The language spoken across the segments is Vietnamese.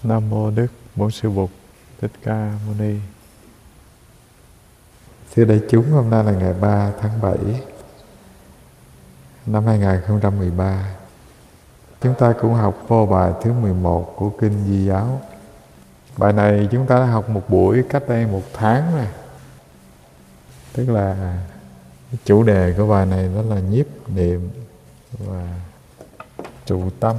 Nam mô Đức Bổn Sư Bụt Thích Ca Mâu Ni. Thưa đại chúng, hôm nay là ngày 3 tháng 7 năm 2013. Chúng ta cũng học vô bài thứ 11 của Kinh Di Giáo. Bài này chúng ta đã học một buổi cách đây 1 tháng rồi. Tức là chủ đề của bài này đó là nhiếp niệm và trụ tâm.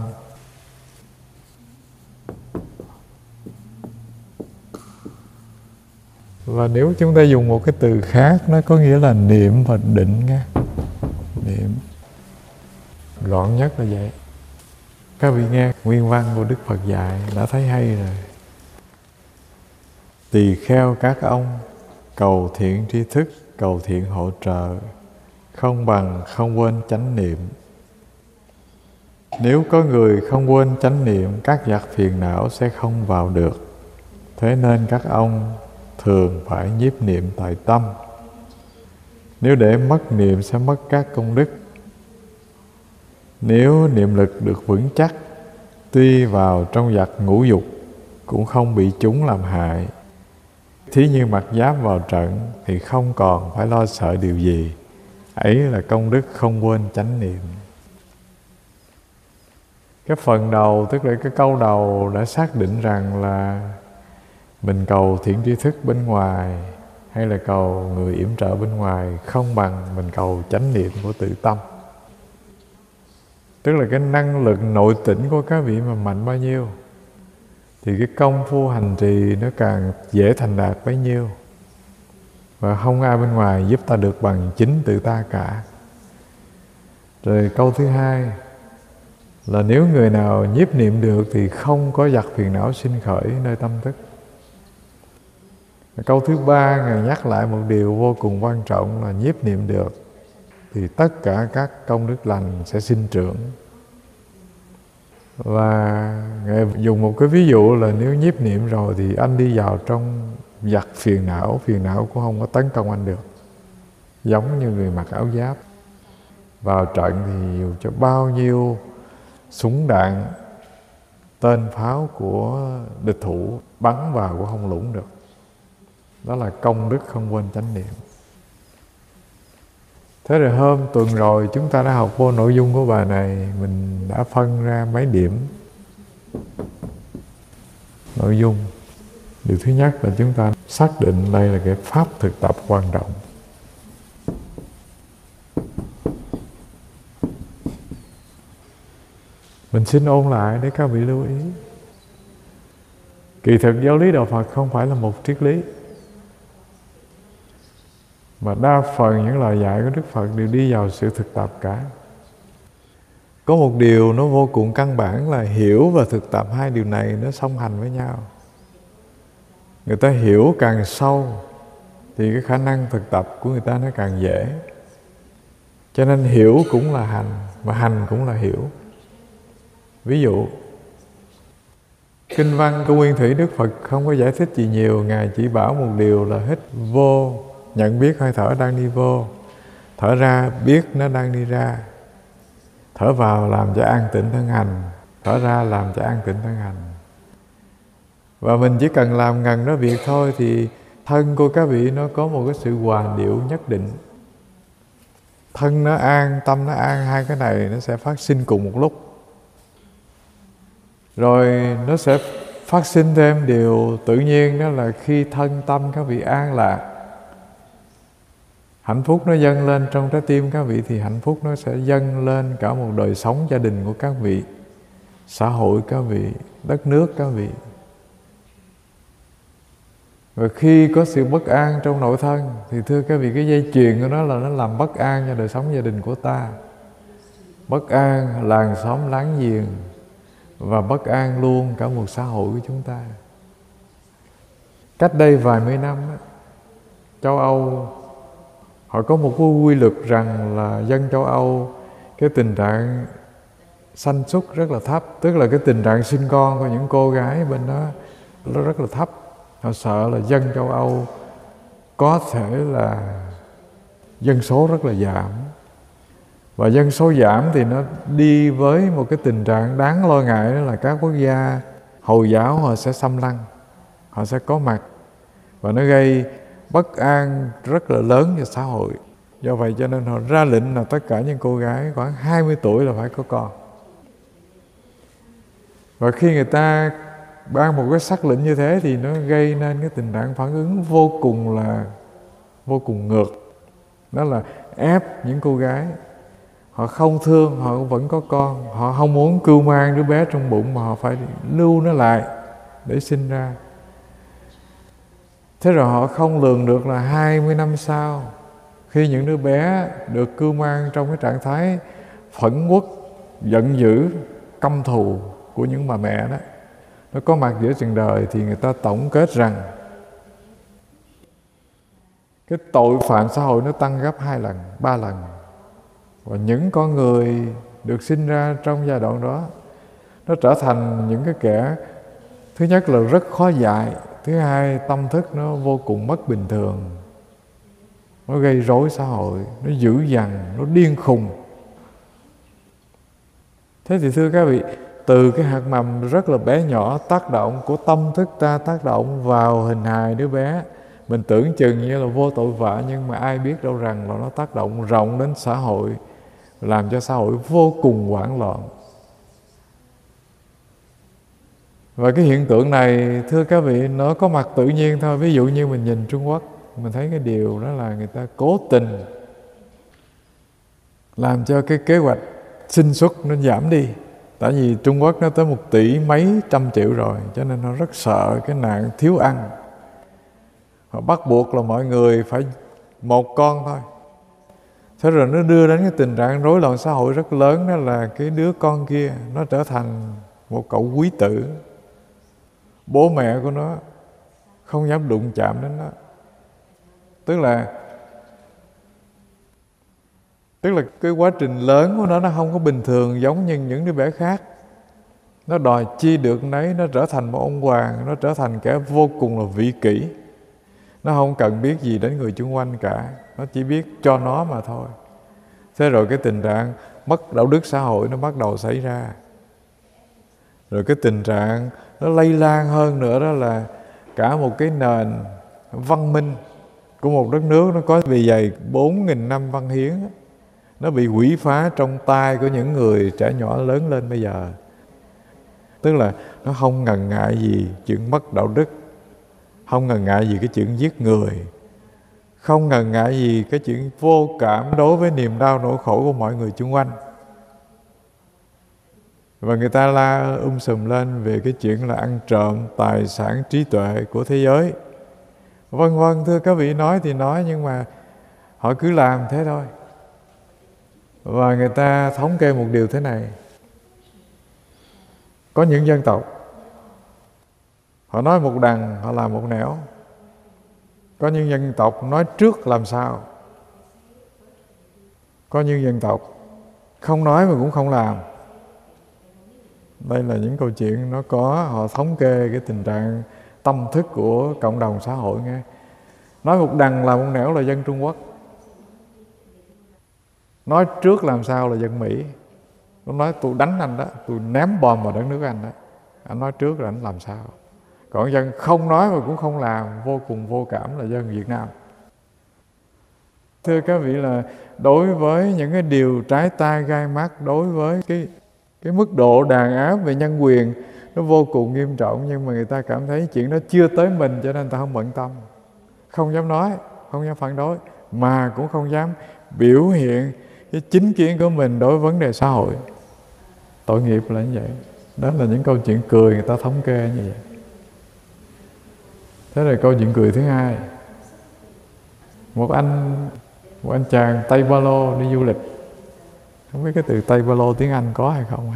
Và nếu chúng ta dùng một cái từ khác, nó có nghĩa là niệm và định nha. Niệm gọn nhất là vậy. Các vị nghe nguyên văn của Đức Phật dạy đã thấy hay rồi. Tỳ kheo các ông cầu thiện tri thức, cầu thiện hỗ trợ, không bằng không quên chánh niệm. Nếu có người không quên chánh niệm, các giặc phiền não sẽ không vào được. Thế nên các ông thường phải nhiếp niệm tại tâm. Nếu để mất niệm sẽ mất các công đức. Nếu niệm lực được vững chắc, tuy vào trong giặc ngũ dục cũng không bị chúng làm hại. Thí như mặc giáp vào trận thì không còn phải lo sợ điều gì. Ấy là công đức không quên chánh niệm. Cái phần đầu, tức là cái câu đầu đã xác định rằng là mình cầu thiện tri thức bên ngoài hay là cầu người yểm trợ bên ngoài không bằng mình cầu chánh niệm của tự tâm. Tức là cái năng lực nội tỉnh của các vị mà mạnh bao nhiêu thì cái công phu hành trì nó càng dễ thành đạt bấy nhiêu. Và không ai bên ngoài giúp ta được bằng chính tự ta cả. Rồi câu thứ hai là nếu người nào nhiếp niệm được thì không có giặc phiền não sinh khởi nơi tâm thức. Câu thứ ba, Ngài nhắc lại một điều vô cùng quan trọng là nhiếp niệm được thì tất cả các công đức lành sẽ sinh trưởng. Và Ngài dùng một cái ví dụ là nếu nhiếp niệm rồi thì anh đi vào trong giặc phiền não cũng không có tấn công anh được. Giống như người mặc áo giáp vào trận thì dù cho bao nhiêu súng đạn, tên pháo của địch thủ bắn vào cũng không lũng được. Đó là công đức không quên chánh niệm. Thế rồi hôm tuần rồi chúng ta đã học vô nội dung của bài này. Mình đã phân ra mấy điểm nội dung. Điều thứ nhất là chúng ta xác định đây là cái pháp thực tập quan trọng. Mình xin ôn lại để các vị lưu ý. Kỳ thực giáo lý Đạo Phật không phải là một triết lý, mà đa phần những lời dạy của Đức Phật đều đi vào sự thực tập cả. Có một điều nó vô cùng căn bản là hiểu và thực tập, hai điều này nó song hành với nhau. Người ta hiểu càng sâu thì cái khả năng thực tập của người ta nó càng dễ. Cho nên hiểu cũng là hành, mà hành cũng là hiểu. Ví dụ kinh văn của Nguyên Thủy Đức Phật không có giải thích gì nhiều. Ngài chỉ bảo một điều là hít vô, nhận biết hơi thở đang đi vô, thở ra biết nó đang đi ra, thở vào làm cho an tịnh thân hành, thở ra làm cho an tịnh thân hành. Và mình chỉ cần làm ngần đó việc thôi thì thân của các vị nó có một cái sự hòa điệu nhất định. Thân nó an, tâm nó an, hai cái này nó sẽ phát sinh cùng một lúc. Rồi nó sẽ phát sinh thêm điều tự nhiên, đó là khi thân tâm các vị an lạc, hạnh phúc nó dâng lên trong trái tim các vị thì hạnh phúc nó sẽ dâng lên cả một đời sống gia đình của các vị, xã hội các vị, đất nước các vị. Và khi có sự bất an trong nội thân thì thưa các vị, cái dây chuyền của nó là nó làm bất an cho đời sống gia đình của ta, bất an làng xóm láng giềng, và bất an luôn cả một xã hội của chúng ta. Cách đây vài mươi năm, châu Âu họ có một cái quy luật rằng là dân châu Âu cái tình trạng sanh xuất rất là thấp. Tức là cái tình trạng sinh con của những cô gái bên đó nó rất là thấp. Họ sợ là dân châu Âu có thể là dân số rất là giảm. Và dân số giảm thì nó đi với một cái tình trạng đáng lo ngại, đó là các quốc gia Hồi giáo họ sẽ xâm lăng, họ sẽ có mặt, và nó gây bất an rất là lớn cho xã hội. Do vậy cho nên họ ra lệnh là tất cả những cô gái khoảng 20 tuổi là phải có con. Và khi người ta ban một cái sắc lệnh như thế thì nó gây nên cái tình trạng phản ứng vô cùng ngược. Đó là ép những cô gái, họ không thương, họ vẫn có con, họ không muốn cưu mang đứa bé trong bụng mà họ phải lưu nó lại để sinh ra. Thế rồi họ không lường được là 20 năm sau, khi những đứa bé được cưu mang trong cái trạng thái phẫn uất, giận dữ, căm thù của những bà mẹ đó, nó có mặt giữa chừng đời, thì người ta tổng kết rằng cái tội phạm xã hội nó tăng gấp 2 lần, 3 lần. Và những con người được sinh ra trong giai đoạn đó, nó trở thành những cái kẻ, thứ nhất là rất khó dạy, thứ hai tâm thức nó vô cùng mất bình thường, nó gây rối xã hội, nó dữ dằn, nó điên khùng. Thế thì thưa các vị, từ cái hạt mầm rất là bé nhỏ tác động của tâm thức ta, tác động vào hình hài đứa bé, mình tưởng chừng như là vô tội vạ, nhưng mà ai biết đâu rằng là nó tác động rộng đến xã hội, làm cho xã hội vô cùng hoảng loạn. Và cái hiện tượng này, thưa các vị, nó có mặt tự nhiên thôi. Ví dụ như mình nhìn Trung Quốc, mình thấy cái điều đó là người ta cố tình làm cho cái kế hoạch sinh xuất nó giảm đi. Tại vì Trung Quốc nó tới 1 tỷ mấy trăm triệu rồi, cho nên nó rất sợ cái nạn thiếu ăn. Họ bắt buộc là mọi người phải 1 con thôi. Thế rồi nó đưa đến cái tình trạng rối loạn xã hội rất lớn, đó là cái đứa con kia nó trở thành một cậu quý tử. Bố mẹ của nó không dám đụng chạm đến nó. Tức là cái quá trình lớn của nó không có bình thường giống như những đứa bé khác. Nó đòi chi được nấy, nó trở thành một ông hoàng, nó trở thành kẻ vô cùng là vị kỷ. Nó không cần biết gì đến người xung quanh cả, nó chỉ biết cho nó mà thôi. Thế rồi cái tình trạng mất đạo đức xã hội nó bắt đầu xảy ra. Rồi cái tình trạng nó lây lan hơn nữa, đó là cả một cái nền văn minh của một đất nước, nó có bề dày 4.000 năm văn hiến, nó bị quỷ phá trong tay của những người trẻ nhỏ lớn lên bây giờ. Tức là nó không ngần ngại gì chuyện mất đạo đức, không ngần ngại gì cái chuyện giết người, không ngần ngại gì cái chuyện vô cảm đối với niềm đau nỗi khổ của mọi người xung quanh. Và người ta la sùm lên về cái chuyện là ăn trộm tài sản trí tuệ của thế giới, vân vân. Thưa các vị, nói thì nói, nhưng mà họ cứ làm thế thôi. Và người ta thống kê một điều thế này: có những dân tộc họ nói một đằng, họ làm một nẻo. Có những dân tộc nói trước làm sao. Có những dân tộc không nói mà cũng không làm. Đây là những câu chuyện nó có, họ thống kê cái tình trạng tâm thức của cộng đồng xã hội nghe. Nói một đằng làm một nẻo là dân Trung Quốc. Nói trước làm sao là dân Mỹ. Nó nói tôi đánh anh đó, tôi ném bom vào đất nước anh đó. Anh nói trước là anh làm sao. Còn dân không nói mà cũng không làm, vô cùng vô cảm là dân Việt Nam. Thưa các vị, là đối với những cái điều trái tai gai mắt, đối với cái mức độ đàn áp về nhân quyền nó vô cùng nghiêm trọng, nhưng mà người ta cảm thấy chuyện đó chưa tới mình, cho nên ta không bận tâm, không dám nói, không dám phản đối, mà cũng không dám biểu hiện cái chính kiến của mình đối với vấn đề xã hội. Tội nghiệp là như vậy. Đó là những câu chuyện cười người ta thống kê như vậy. Thế rồi câu chuyện cười thứ hai: một anh chàng Tây Ba Lô đi du lịch. Không biết cái từ Tây Ba Lô tiếng Anh có hay không.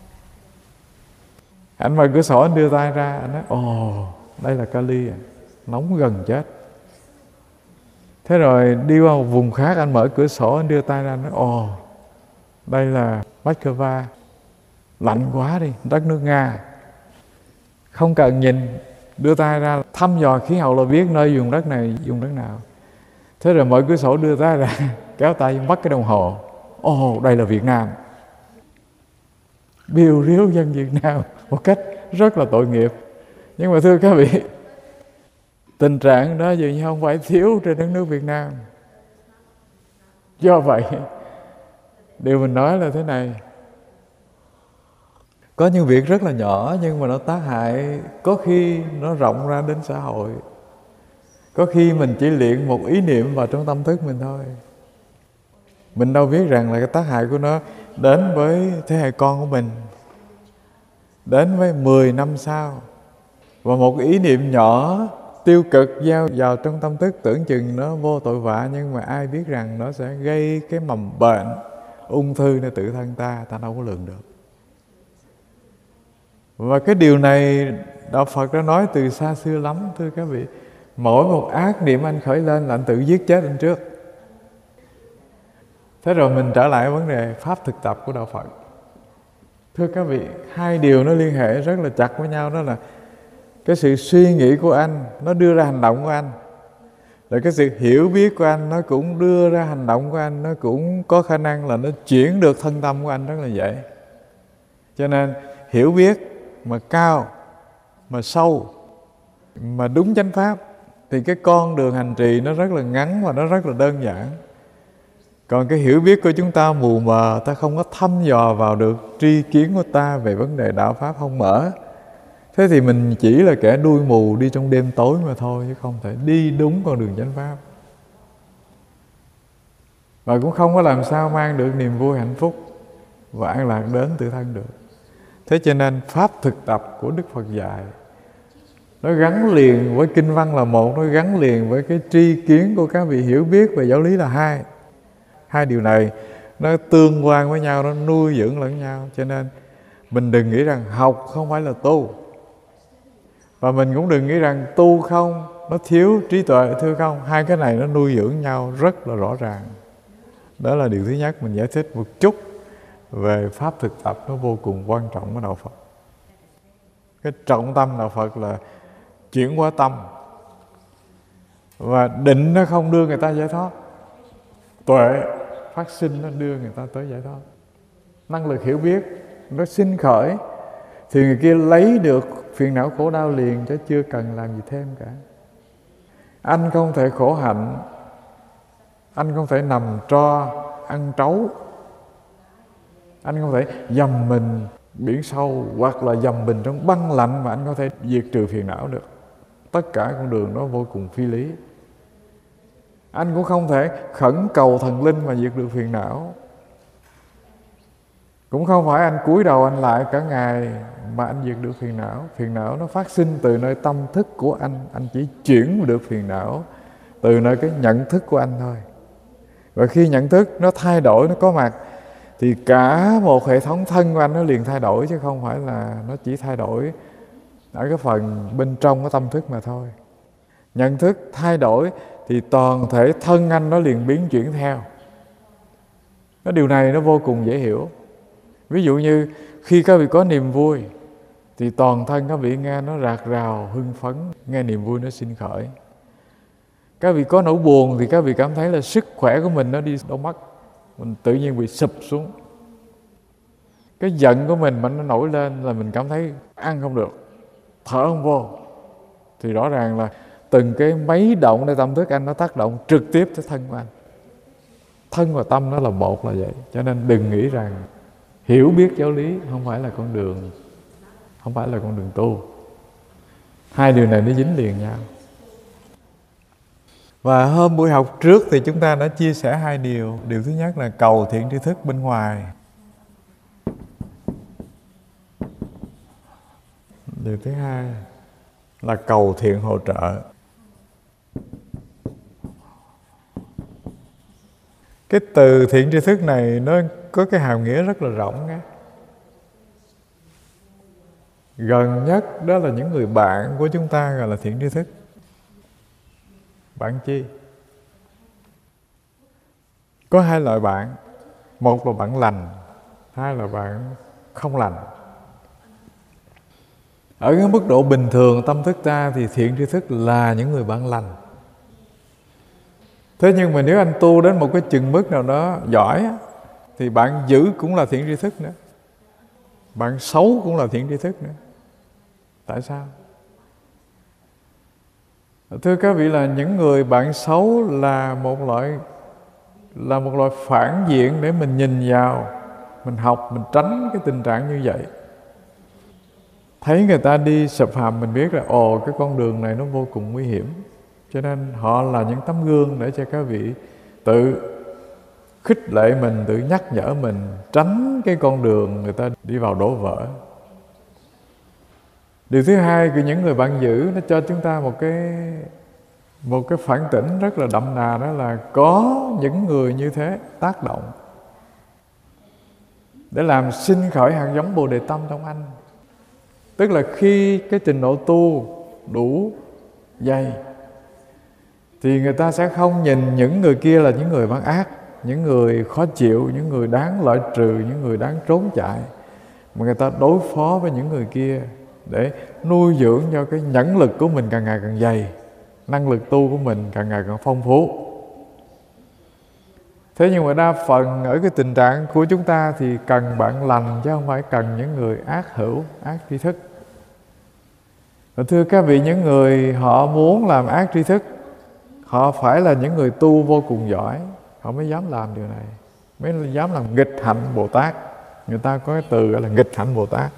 Anh mở cửa sổ, anh đưa tay ra, anh nói: ồ, đây là Cali à, nóng gần chết. Thế rồi đi qua một vùng khác, anh mở cửa sổ, anh đưa tay ra, anh nói: ồ, đây là Moscow, lạnh quá đi, đất nước Nga. Không cần nhìn, đưa tay ra thăm dò khí hậu là biết nơi vùng đất này, vùng đất nào. Thế rồi mở cửa sổ đưa tay ra, kéo tay bắt cái đồng hồ. Ồ, đây là Việt Nam. Biêu riếu dân Việt Nam một cách rất là tội nghiệp. Nhưng mà thưa các vị, tình trạng đó dường như không phải thiếu trên đất nước Việt Nam. Do vậy, điều mình nói là thế này: có những việc rất là nhỏ nhưng mà nó tác hại, có khi nó rộng ra đến xã hội. Có khi mình chỉ luyện một ý niệm vào trong tâm thức mình thôi. Mình đâu biết rằng là cái tác hại của nó đến với thế hệ con của mình, đến với 10 năm sau. Và một ý niệm nhỏ tiêu cực gieo vào trong tâm thức tưởng chừng nó vô tội vạ, nhưng mà ai biết rằng nó sẽ gây cái mầm bệnh ung thư nơi tự thân ta đâu có lường được. Và cái điều này Đạo Phật đã nói từ xa xưa lắm, thưa các vị. Mỗi một ác niệm anh khởi lên là anh tự giết chết anh trước. Thế rồi mình trở lại vấn đề pháp thực tập của Đạo Phật. Thưa các vị, hai điều nó liên hệ rất là chặt với nhau. Đó là cái sự suy nghĩ của anh nó đưa ra hành động của anh, rồi cái sự hiểu biết của anh nó cũng đưa ra hành động của anh. Nó cũng có khả năng là nó chuyển được thân tâm của anh rất là dễ. Cho nên hiểu biết mà cao, mà sâu, mà đúng chánh pháp thì cái con đường hành trì nó rất là ngắn và nó rất là đơn giản. Còn cái hiểu biết của chúng ta mù mờ, ta không có thăm dò vào được tri kiến của ta về vấn đề đạo pháp không mở. Thế thì mình chỉ là kẻ đuôi mù đi trong đêm tối mà thôi, chứ không thể đi đúng con đường chánh pháp. Và cũng không có làm sao mang được niềm vui hạnh phúc và an lạc đến tự thân được. Thế cho nên pháp thực tập của Đức Phật dạy nó gắn liền với kinh văn là một, nó gắn liền với cái tri kiến của các vị hiểu biết về giáo lý là hai. Hai điều này nó tương quan với nhau, nó nuôi dưỡng lẫn nhau. Cho nên mình đừng nghĩ rằng học không phải là tu, và mình cũng đừng nghĩ rằng tu không nó thiếu trí tuệ, thưa không. Hai cái này nó nuôi dưỡng nhau rất là rõ ràng. Đó là điều thứ nhất. Mình giải thích một chút về pháp thực tập, nó vô cùng quan trọng của Đạo Phật. Cái trọng tâm Đạo Phật là chuyển hóa tâm, và định nó không đưa người ta giải thoát, tuệ phát sinh nó đưa người ta tới giải thoát. Năng lực hiểu biết nó sinh khởi thì người kia lấy được phiền não khổ đau liền, chứ chưa cần làm gì thêm cả. Anh không thể khổ hạnh, anh không thể nằm tro ăn trấu, anh không thể dầm mình biển sâu hoặc là dầm mình trong băng lạnh mà anh có thể diệt trừ phiền não được. Tất cả con đường đó vô cùng phi lý. Anh cũng không thể khẩn cầu thần linh mà diệt được phiền não. Cũng không phải anh cúi đầu anh lại cả ngày mà anh diệt được phiền não. Phiền não nó phát sinh từ nơi tâm thức của anh chỉ chuyển được phiền não từ nơi cái nhận thức của anh thôi. Và khi nhận thức nó thay đổi, nó có mặt, thì cả một hệ thống thân của anh nó liền thay đổi, chứ không phải là nó chỉ thay đổi ở cái phần bên trong cái tâm thức mà thôi. Nhận thức thay đổi thì toàn thể thân anh nó liền biến chuyển theo. Cái điều này nó vô cùng dễ hiểu. Ví dụ như khi các vị có niềm vui thì toàn thân các vị nghe nó rạc rào, hưng phấn, nghe niềm vui nó sinh khởi. Các vị có nỗi buồn thì các vị cảm thấy là sức khỏe của mình nó đi đâu mất, mình tự nhiên bị sụp xuống. Cái giận của mình mà nó nổi lên là mình cảm thấy ăn không được, thở không vô. Thì rõ ràng là từng cái máy độngในtâm thức anh nó tác động trực tiếp tới thân của anh. Thân và tâm nó là một là vậy. Cho nên đừng nghĩ rằng hiểu biết giáo lý không phải là con đường, không phải là con đường tu. Hai điều này nó dính liền nhau. Và hôm buổi học trước thì chúng ta đã chia sẻ hai điều. Điều thứ nhất là cầu thiện tri thức bên ngoài. Điều thứ hai là cầu thiện hỗ trợ. Cái từ thiện tri thức này nó có cái hàm nghĩa rất là rộng nghe. Gần nhất đó là những người bạn của chúng ta gọi là thiện tri thức. Bạn chi? Có hai loại bạn. Một là bạn lành, hai là bạn không lành. Ở cái mức độ bình thường tâm thức ta thì thiện tri thức là những người bạn lành. Thế nhưng mà nếu anh tu đến một cái chừng mức nào đó giỏi thì bạn dữ cũng là thiện tri thức nữa, bạn xấu cũng là thiện tri thức nữa. Tại sao? Thưa các vị, là những người bạn xấu là một loại phản diện để mình nhìn vào, mình học, mình tránh cái tình trạng như vậy. Thấy người ta đi sập hầm mình biết là cái con đường này nó vô cùng nguy hiểm. Cho nên họ là những tấm gương để cho các vị tự khích lệ mình, tự nhắc nhở mình tránh cái con đường người ta đi vào đổ vỡ. Điều thứ hai của những người bạn dữ, nó cho chúng ta một cái phản tỉnh rất là đậm đà, đó là có những người như thế tác động để làm sinh khởi hạt giống Bồ Đề Tâm trong anh. Tức là khi cái trình độ tu đủ dày thì người ta sẽ không nhìn những người kia là những người bán ác, những người khó chịu, những người đáng loại trừ, những người đáng trốn chạy, mà người ta đối phó với những người kia để nuôi dưỡng cho cái nhẫn lực của mình càng ngày càng dày, năng lực tu của mình càng ngày càng phong phú. Thế nhưng mà đa phần ở cái tình trạng của chúng ta thì cần bạn lành, chứ không phải cần những người ác hữu, ác tri thức. Và thưa các vị, những người họ muốn làm ác tri thức, họ phải là những người tu vô cùng giỏi, họ mới dám làm điều này, mới dám làm nghịch hạnh Bồ Tát. Người ta có cái từ gọi là nghịch hạnh Bồ Tát.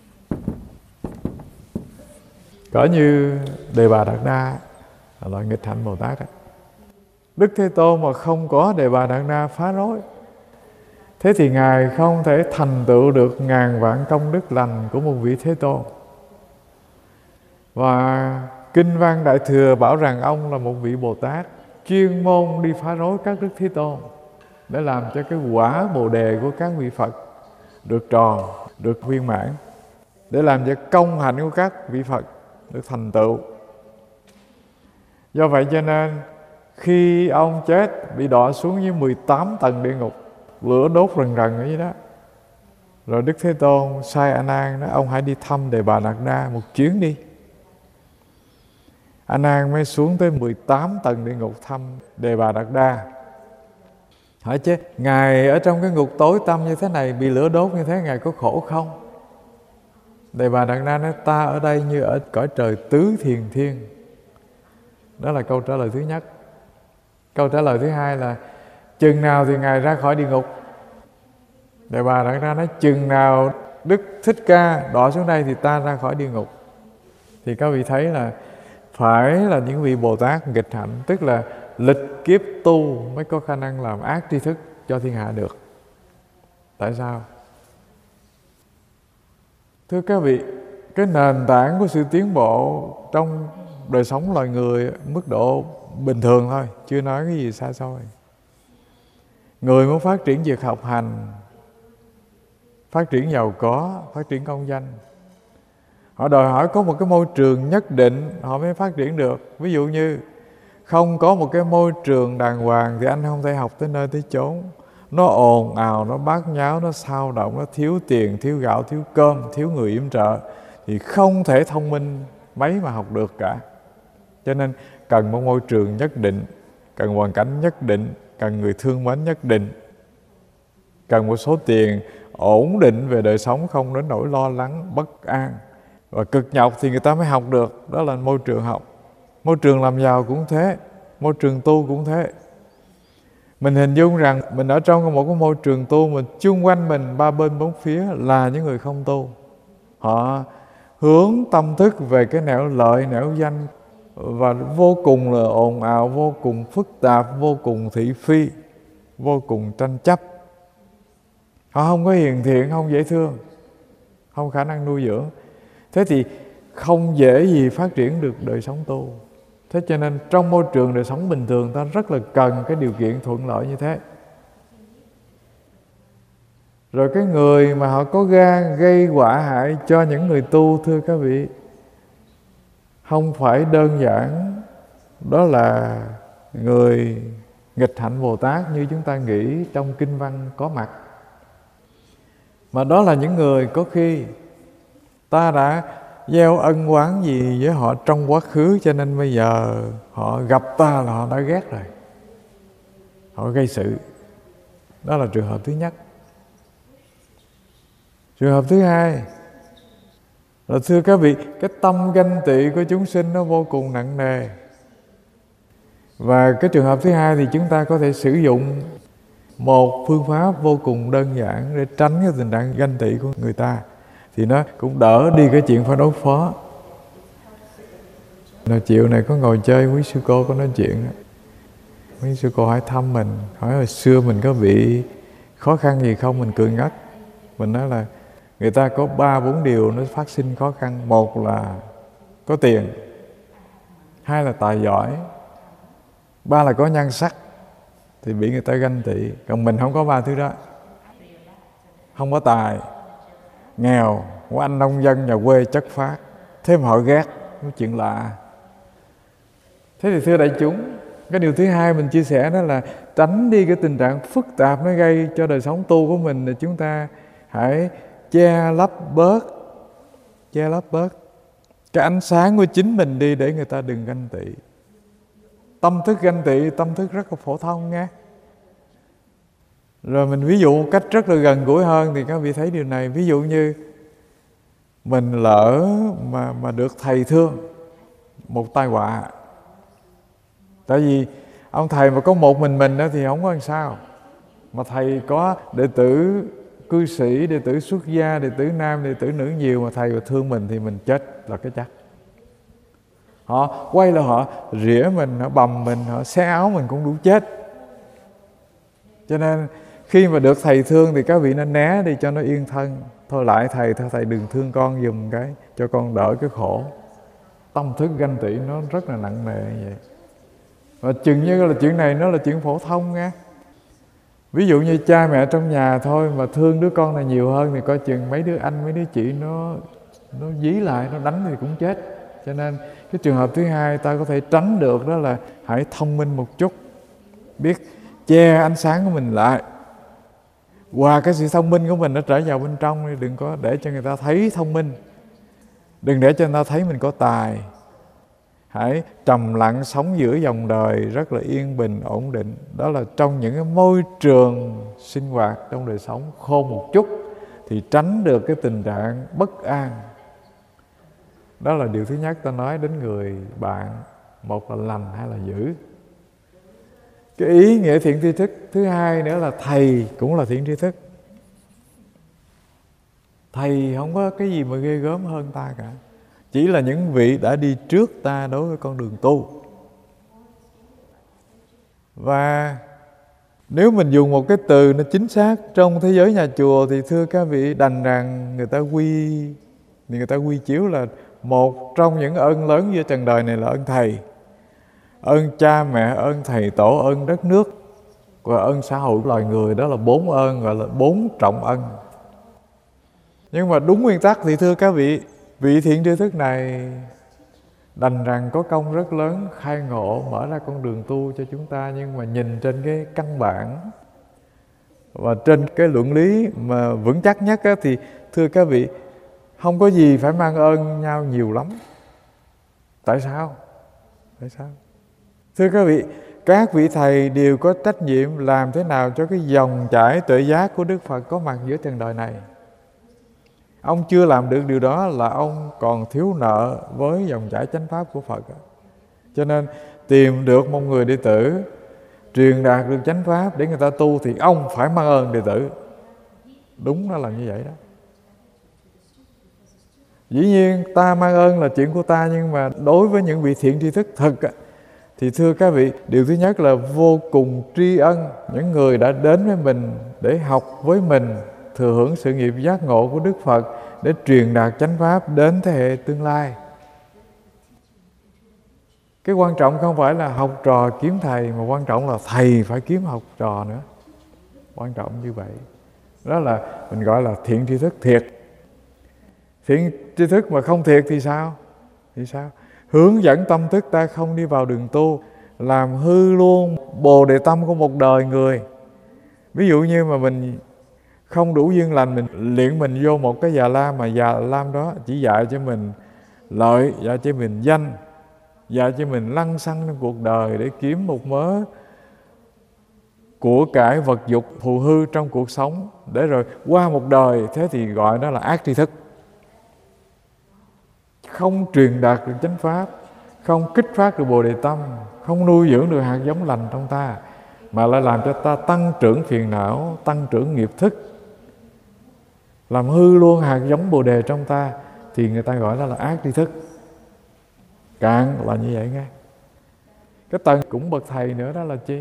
Cỡ như Đề Bà Đạt Đa là loại nghịch hạnh Bồ Tát ấy. Đức Thế Tôn mà không có Đề Bà Đạt Đa phá rối, thế thì Ngài không thể thành tựu được ngàn vạn công đức lành của một vị Thế Tôn. Và Kinh văn Đại Thừa bảo rằng ông là một vị Bồ Tát chuyên môn đi phá rối các Đức Thế Tôn để làm cho cái quả Bồ Đề của các vị Phật được tròn, được viên mãn, để làm cho công hạnh của các vị Phật được thành tựu. Do vậy cho nên khi ông chết bị đọa xuống dưới 18 tầng địa ngục, lửa đốt rần rần ở dưới đó, rồi Đức Thế Tôn sai A Nan nói ông hãy đi thăm Đề Bà Đạt Đa một chuyến đi. A Nan mới xuống tới 18 tầng địa ngục thăm Đề Bà Đạt Đa. Hỏi chứ Ngài ở trong cái ngục tối tăm như thế này, bị lửa đốt như thế, Ngài có khổ không? Đề Bà Đạt Đa nói ta ở đây như ở cõi trời tứ thiền thiên. Đó là câu trả lời thứ nhất. Câu trả lời thứ hai là chừng nào thì Ngài ra khỏi địa ngục? Đề Bà Đạt Đa nói chừng nào Đức Thích Ca đọa xuống đây thì ta ra khỏi địa ngục. Thì các vị thấy là phải là những vị Bồ Tát nghịch hạnh, tức là lịch kiếp tu mới có khả năng làm ác tri thức cho thiên hạ được. Tại sao? Thưa các vị, cái nền tảng của sự tiến bộ trong đời sống loài người mức độ bình thường thôi, chưa nói cái gì xa xôi. Người muốn phát triển việc học hành, phát triển giàu có, phát triển công danh, họ đòi hỏi có một cái môi trường nhất định họ mới phát triển được. Ví dụ như không có một cái môi trường đàng hoàng thì anh không thể học tới nơi tới chốn. Nó ồn ào, nó bát nháo, nó xao động, nó thiếu tiền, thiếu gạo, thiếu cơm, thiếu người yểm trợ thì không thể thông minh mấy mà học được cả. Cho nên cần một môi trường nhất định, cần hoàn cảnh nhất định, cần người thương mến nhất định, cần một số tiền ổn định về đời sống, không đến nỗi lo lắng, bất an và cực nhọc thì người ta mới học được. Đó là môi trường học. Môi trường làm giàu cũng thế, môi trường tu cũng thế. Mình hình dung rằng mình ở trong một cái môi trường tu, mình chung quanh mình ba bên bốn phía là những người không tu. Họ hướng tâm thức về cái nẻo lợi, nẻo danh và vô cùng là ồn ào, vô cùng phức tạp, vô cùng thị phi, vô cùng tranh chấp. Họ không có hiền thiện, không dễ thương, không khả năng nuôi dưỡng. Thế thì không dễ gì phát triển được đời sống tu. Thế cho nên trong môi trường đời sống bình thường ta rất là cần cái điều kiện thuận lợi như thế. Rồi cái người mà họ có gan gây họa hại cho những người tu, thưa các vị, không phải đơn giản đó là người nghịch hạnh Bồ Tát như chúng ta nghĩ trong kinh văn có mặt, mà đó là những người có khi ta đã gieo ân oán gì với họ trong quá khứ, cho nên bây giờ họ gặp ta là họ đã ghét rồi, họ gây sự. Đó là trường hợp thứ nhất. Trường hợp thứ hai Rồi thưa các vị, cái tâm ganh tị của chúng sinh nó vô cùng nặng nề. Và cái trường hợp thứ hai thì chúng ta có thể sử dụng một phương pháp vô cùng đơn giản để tránh cái tình trạng ganh tị của người ta, thì nó cũng đỡ đi cái chuyện phải đối phó. Rồi chiều này có ngồi chơi, quý sư cô có nói chuyện, quý sư cô hỏi thăm mình, hỏi hồi xưa mình có bị khó khăn gì không, mình cười ngất. Mình nói là người ta có 3-4 điều nó phát sinh khó khăn. Một là có tiền, hai là tài giỏi, ba là có nhan sắc thì bị người ta ganh tị. Còn mình không có ba thứ đó, không có tài, nghèo, của anh nông dân nhà quê chất phác, thế mà họ ghét, nói chuyện lạ. Thế thì thưa đại chúng, cái điều thứ hai mình chia sẻ đó là tránh đi cái tình trạng phức tạp nó gây cho đời sống tu của mình, là chúng ta hãy che lấp bớt cái ánh sáng của chính mình đi để người ta đừng ganh tị. Tâm thức ganh tị, tâm thức rất là phổ thông nha. Rồi mình ví dụ một cách rất là gần gũi hơn thì các vị thấy điều này. Ví dụ như mình lỡ mà được thầy thương một tai họa. Tại vì ông thầy mà có một mình đó thì không có làm sao. Mà thầy có đệ tử cư sĩ, đệ tử xuất gia, đệ tử nam, đệ tử nữ nhiều, mà thầy mà thương mình thì mình chết là cái chắc. Họ quay lại họ rỉa mình, họ bầm mình, họ xé áo mình cũng đủ chết. Cho nên khi mà được thầy thương thì các vị nên né đi cho nó yên thân. Thôi lại thầy, thôi thầy đừng thương con giùm cái, cho con đỡ cái khổ. Tâm thức ganh tị nó rất là nặng nề như vậy. Và chừng như là chuyện này nó là chuyện phổ thông nha. Ví dụ như cha mẹ trong nhà thôi mà thương đứa con này nhiều hơn thì coi chừng mấy đứa anh, mấy đứa chị nó dí lại, nó đánh thì cũng chết. Cho nên cái trường hợp thứ hai ta có thể tránh được đó là hãy thông minh một chút, biết che ánh sáng của mình lại. Qua cái sự thông minh của mình nó trở vào bên trong, đừng có để cho người ta thấy thông minh, đừng để cho người ta thấy mình có tài. Hãy trầm lặng sống giữa dòng đời rất là yên bình, ổn định. Đó là trong những cái môi trường sinh hoạt trong đời sống khôn một chút thì tránh được cái tình trạng bất an. Đó là điều thứ nhất ta nói đến người bạn. Một là lành, hai là dữ. Cái ý nghĩa thiện tri thức thứ hai nữa là thầy cũng là thiện tri thức. Thầy không có cái gì mà ghê gớm hơn ta cả. Chỉ là những vị đã đi trước ta đối với con đường tu. Và nếu mình dùng một cái từ nó chính xác trong thế giới nhà chùa thì thưa các vị, đành rằng người ta quy chiếu là một trong những ơn lớn giữa trần đời này là ơn thầy. Ơn cha mẹ, ơn thầy tổ, ơn đất nước và ơn xã hội loài người. Đó là 4 ơn, gọi là 4 trọng ân. Nhưng mà đúng nguyên tắc thì thưa các vị, vị thiện tri thức này đành rằng có công rất lớn, khai ngộ, mở ra con đường tu cho chúng ta. Nhưng mà nhìn trên cái căn bản và trên cái luận lý mà vững chắc nhất á, thì thưa các vị, không có gì phải mang ơn nhau nhiều lắm. Tại sao? Thưa các vị thầy đều có trách nhiệm làm thế nào cho cái dòng chảy tuệ giác của Đức Phật có mặt giữa trần đời này. Ông chưa làm được điều đó là ông còn thiếu nợ với dòng chảy chánh pháp của Phật. Cho nên tìm được một người đệ tử truyền đạt được chánh pháp để người ta tu thì ông phải mang ơn đệ tử. Đúng nó là như vậy đó. Dĩ nhiên ta mang ơn là chuyện của ta, nhưng mà đối với những vị thiện tri thức thực thì thưa các vị, điều thứ nhất là vô cùng tri ân những người đã đến với mình để học với mình, thừa hưởng sự nghiệp giác ngộ của Đức Phật để truyền đạt chánh pháp đến thế hệ tương lai. Cái quan trọng không phải là học trò kiếm thầy, mà quan trọng là thầy phải kiếm học trò nữa. Quan trọng như vậy. Đó là mình gọi là thiện tri thức thiệt. Thiện tri thức mà không thiệt thì sao? Hướng dẫn tâm thức ta không đi vào đường tu, làm hư luôn bồ đề tâm của một đời người. Ví dụ như mà mình không đủ duyên lành, mình luyện mình vô một cái già lam, mà già lam đó chỉ dạy cho mình lợi, dạy cho mình danh, dạy cho mình lăng xăng trong cuộc đời để kiếm một mớ của cải vật dục phù hư trong cuộc sống, để rồi qua một đời thế thì gọi đó là ác tri thức. không truyền đạt được chánh pháp, không kích phát được Bồ Đề tâm, không nuôi dưỡng được hạt giống lành trong ta, mà lại làm cho ta tăng trưởng phiền não, tăng trưởng nghiệp thức, làm hư luôn hạt giống Bồ Đề trong ta, thì người ta gọi đó là ác tri thức. Cạn là như vậy nghe. Cái tầng cũng bậc thầy nữa đó là chi?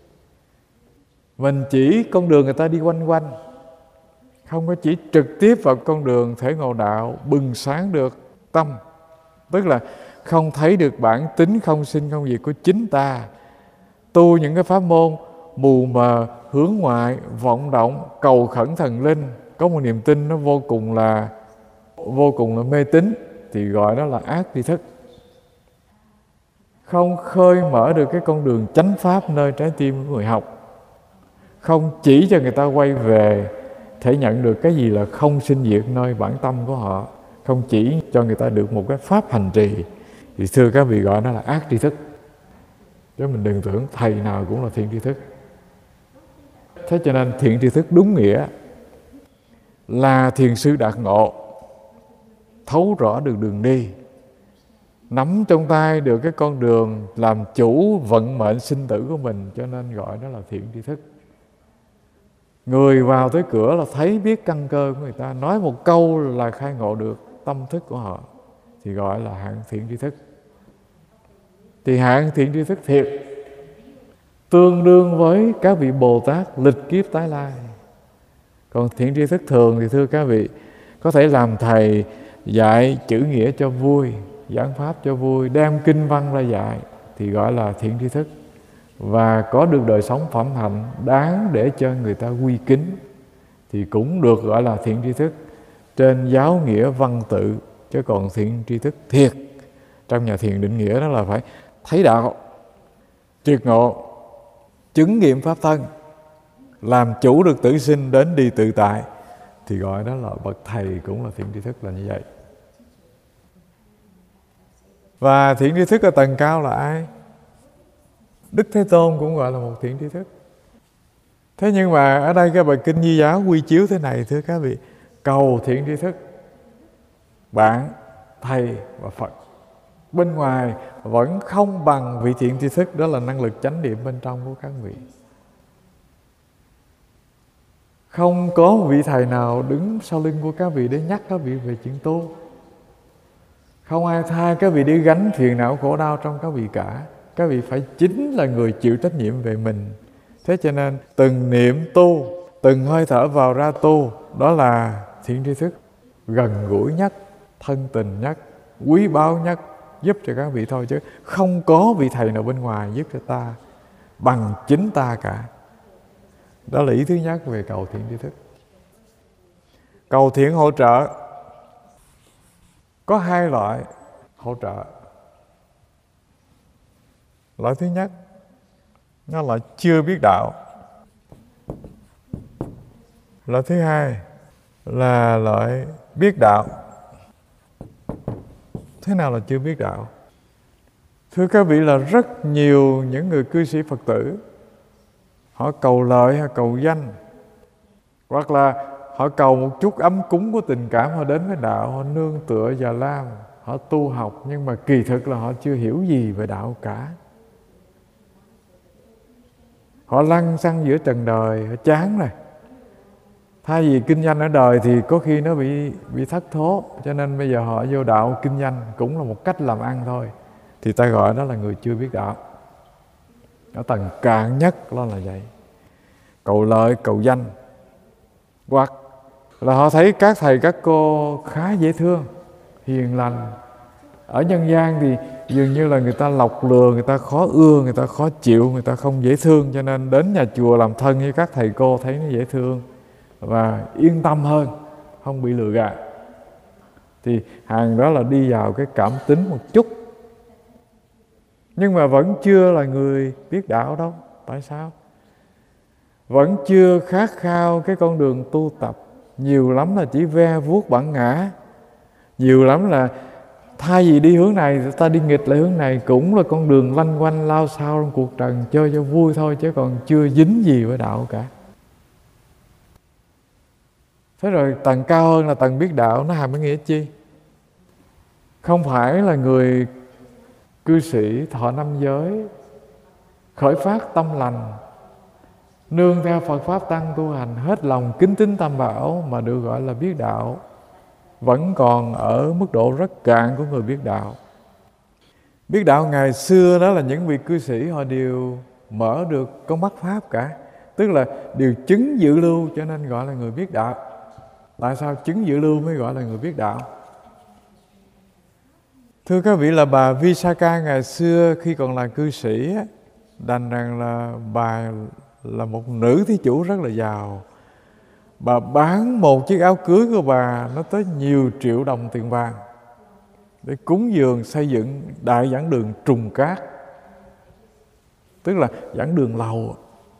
Mình chỉ con đường người ta đi quanh quanh, không có chỉ trực tiếp vào con đường thể ngộ đạo, bừng sáng được tâm. Tức là không thấy được bản tính không sinh không diệt của chính ta. Tu những cái pháp môn mù mờ, hướng ngoại, vọng động, cầu khẩn thần linh, có một niềm tin nó vô cùng là mê tín, thì gọi đó là ác tri thức. Không khơi mở được cái con đường chánh pháp nơi trái tim của người học, không chỉ cho người ta quay về thể nhận được cái gì là không sinh diệt nơi bản tâm của họ, không chỉ cho người ta được một cái pháp hành trì, thì thưa các vị gọi nó là ác tri thức. Chứ mình đừng tưởng thầy nào cũng là thiện tri thức. Thế cho nên thiện tri thức đúng nghĩa là thiền sư đạt ngộ, thấu rõ được đường đi, nắm trong tay được cái con đường làm chủ vận mệnh sinh tử của mình, cho nên gọi đó là thiện tri thức. Người vào tới cửa là thấy biết căn cơ của người ta, nói một câu là khai ngộ được tâm thức của họ, thì gọi là hạng thiện tri thức. Thì hạng thiện tri thức thiệt tương đương với các vị Bồ Tát lịch kiếp tái lai. Còn thiện tri thức thường thì thưa các vị, có thể làm thầy dạy chữ nghĩa cho vui, giảng pháp cho vui, đem kinh văn ra dạy, thì gọi là thiện tri thức. Và có được đời sống phẩm hạnh đáng để cho người ta quy kính, thì cũng được gọi là thiện tri thức trên giáo nghĩa văn tự. Chứ còn thiện tri thức thiệt trong nhà thiền định nghĩa đó là phải thấy đạo, triệt ngộ, chứng nghiệm pháp thân, làm chủ được tử sinh, đến đi tự tại, thì gọi đó là bậc thầy, cũng là thiện tri thức là như vậy. Và thiện tri thức ở tầng cao là ai? Đức Thế Tôn cũng gọi là một thiện tri thức. Thế nhưng mà ở đây cái bài kinh Di Giáo quy chiếu thế này thưa các vị: cầu thiện tri thức, bạn, thầy và Phật. Bên ngoài vẫn không bằng vị thiện tri thức, đó là năng lực chánh niệm bên trong của các vị. Không có một vị thầy nào đứng sau lưng của các vị để nhắc các vị về chuyện tu. Không ai thay các vị đi gánh phiền não khổ đau trong các vị cả. Các vị phải chính là người chịu trách nhiệm về mình. Thế cho nên từng niệm tu, từng hơi thở vào ra tu, đó là thiện tri thức gần gũi nhất, thân tình nhất, quý báu nhất, giúp cho các vị thôi. Chứ không có vị thầy nào bên ngoài giúp cho ta bằng chính ta cả. Đó là ý thứ nhất về cầu thiện tri thức. Cầu thiện hỗ trợ có hai loại hỗ trợ. Loại thứ nhất, nó là chưa biết đạo. Loại thứ hai là loại biết đạo. Thế nào là chưa biết đạo? Thưa các vị, là rất nhiều những người cư sĩ Phật tử, họ cầu lợi hay cầu danh, hoặc là họ cầu một chút ấm cúng của tình cảm, họ đến với đạo, họ nương tựa Già Lam, họ tu học, nhưng mà kỳ thực là họ chưa hiểu gì về đạo cả. Họ lăn xăng giữa trần đời, họ chán rồi. Thay vì kinh doanh ở đời thì có khi nó bị thất thố, cho nên bây giờ họ vô đạo kinh doanh cũng là một cách làm ăn thôi. Thì ta gọi đó là người chưa biết đạo. Ở tầng cạn nhất đó là vậy. Cầu lợi, cầu danh. Hoặc là họ thấy các thầy các cô khá dễ thương, hiền lành. Ở nhân gian thì dường như là người ta lọc lừa, người ta khó ưa, người ta khó chịu, người ta không dễ thương, cho nên đến nhà chùa làm thân với các thầy cô thấy nó dễ thương và yên tâm hơn, không bị lừa gạt. Thì hàng đó là đi vào cái cảm tính một chút. Nhưng mà vẫn chưa là người biết đạo đâu. Tại sao? Vẫn chưa khát khao cái con đường tu tập. Nhiều lắm là chỉ ve vuốt bản ngã. Nhiều lắm là thay vì đi hướng này, ta đi nghịch lại hướng này, cũng là con đường lanh quanh lao sao trong cuộc trần, chơi cho vui thôi, chứ còn chưa dính gì với đạo cả. Thế rồi tầng cao hơn là tầng biết đạo, nó hàm cái nghĩa chi? không phải là người cư sĩ thọ 5 giới, khởi phát tâm lành, nương theo Phật Pháp Tăng tu hành, hết lòng kính tín Tam Bảo mà được gọi là biết đạo, vẫn còn ở mức độ rất cạn của người biết đạo. Biết đạo ngày xưa đó là những vị cư sĩ họ đều mở được con mắt Pháp cả, tức là đều chứng dự lưu, cho nên gọi là người biết đạo. Tại sao chứng dự lưu mới gọi là người biết đạo? Thưa các vị, là bà Visakha ngày xưa khi còn là cư sĩ, đành rằng là bà là một nữ thí chủ rất là giàu. Bà bán một chiếc áo cưới của bà nó tới nhiều triệu đồng tiền vàng để cúng dường xây dựng đại giảng đường Trùng Cát, tức là giảng đường lầu.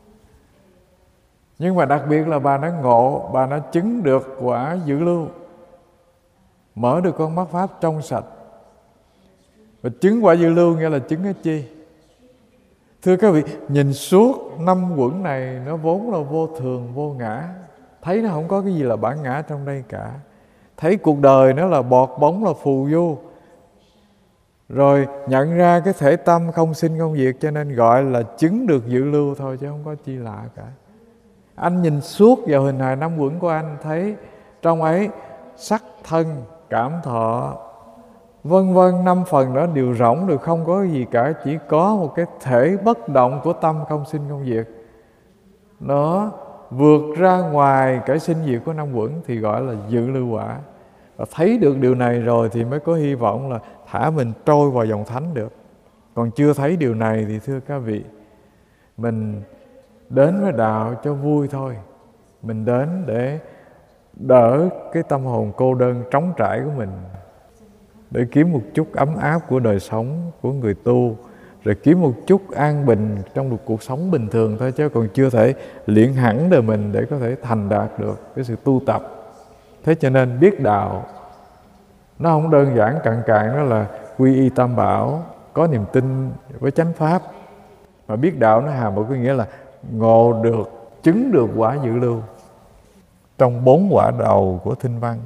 Nhưng mà đặc biệt là bà đã ngộ, bà đã chứng được quả dự lưu, mở được con mắt Pháp trong sạch. Và chứng quả dự lưu nghĩa là chứng cái chi? Thưa các vị, nhìn suốt 5 quẩn này nó vốn là vô thường, vô ngã. Thấy nó không có cái gì là bản ngã trong đây cả. Thấy cuộc đời nó là bọt bóng, là phù du. Rồi nhận ra cái thể tâm không sinh không diệt, cho nên gọi là chứng được dự lưu thôi, chứ không có chi lạ cả. Anh nhìn suốt vào hình hài 5 quẩn của anh, thấy trong ấy sắc thân, cảm thọ, vân vân, 5 phần đó đều rỗng, đều không có gì cả. Chỉ có một cái thể bất động của tâm không sinh không diệt. Nó vượt ra ngoài cái sinh diệt của 5 quẩn thì gọi là dự lưu quả. Và thấy được điều này rồi thì mới có hy vọng là thả mình trôi vào dòng thánh được. Còn chưa thấy điều này thì thưa các vị, mình đến với đạo cho vui thôi. Mình đến để đỡ cái tâm hồn cô đơn trống trải của mình, để kiếm một chút ấm áp của đời sống của người tu, rồi kiếm một chút an bình trong một cuộc sống bình thường thôi, chứ còn chưa thể luyện hẳn đời mình để có thể thành đạt được cái sự tu tập. Thế cho nên biết đạo nó không đơn giản cặn cạn đó là quy y Tam Bảo, có niềm tin với chánh pháp. Mà biết đạo nó hàm một cái nghĩa là ngộ được, chứng được quả dự lưu trong 4 quả đầu của Thinh Văn.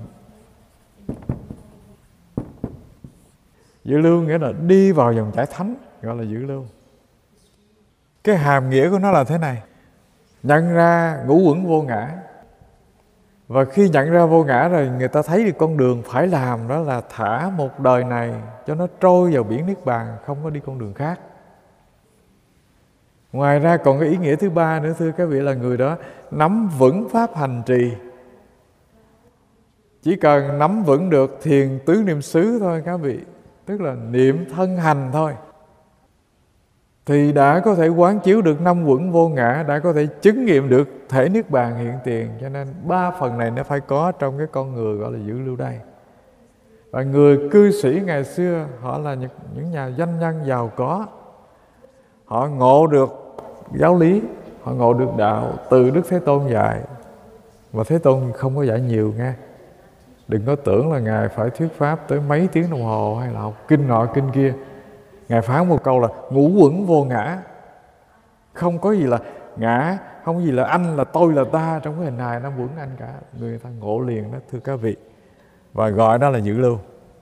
Dự lưu nghĩa là đi vào dòng chảy thánh, gọi là dự lưu. Cái hàm nghĩa của nó là thế này: nhận ra ngũ uẩn vô ngã. Và khi nhận ra vô ngã rồi, người ta thấy được con đường phải làm đó là thả một đời này cho nó trôi vào biển Niết Bàn, không có đi con đường khác. Ngoài ra còn cái ý nghĩa thứ ba nữa thưa các vị, là người đó nắm vững pháp hành trì. Chỉ cần nắm vững được thiền tứ niệm xứ thôi các vị, tức là niệm thân hành thôi, thì đã có thể quán chiếu được 5 uẩn vô ngã, đã có thể chứng nghiệm được thể Niết Bàn hiện tiền. Cho nên 3 phần này nó phải có trong cái con người gọi là dự lưu đây. Và người cư sĩ ngày xưa họ là những nhà doanh nhân giàu có. Họ ngộ được giáo lý, họ ngộ được đạo từ Đức Thế Tôn dạy. Và Thế Tôn không có dạy nhiều nha. Đừng có tưởng là Ngài phải thuyết pháp tới mấy tiếng đồng hồ hay là học kinh nọ kinh kia. Ngài phán một câu là ngũ uẩn vô ngã. Không có gì là ngã, không có gì là anh, là tôi, là ta trong cái hình hài 5 uẩn anh cả. Người ta ngộ liền đó thưa các vị. Và gọi đó là dự lưu.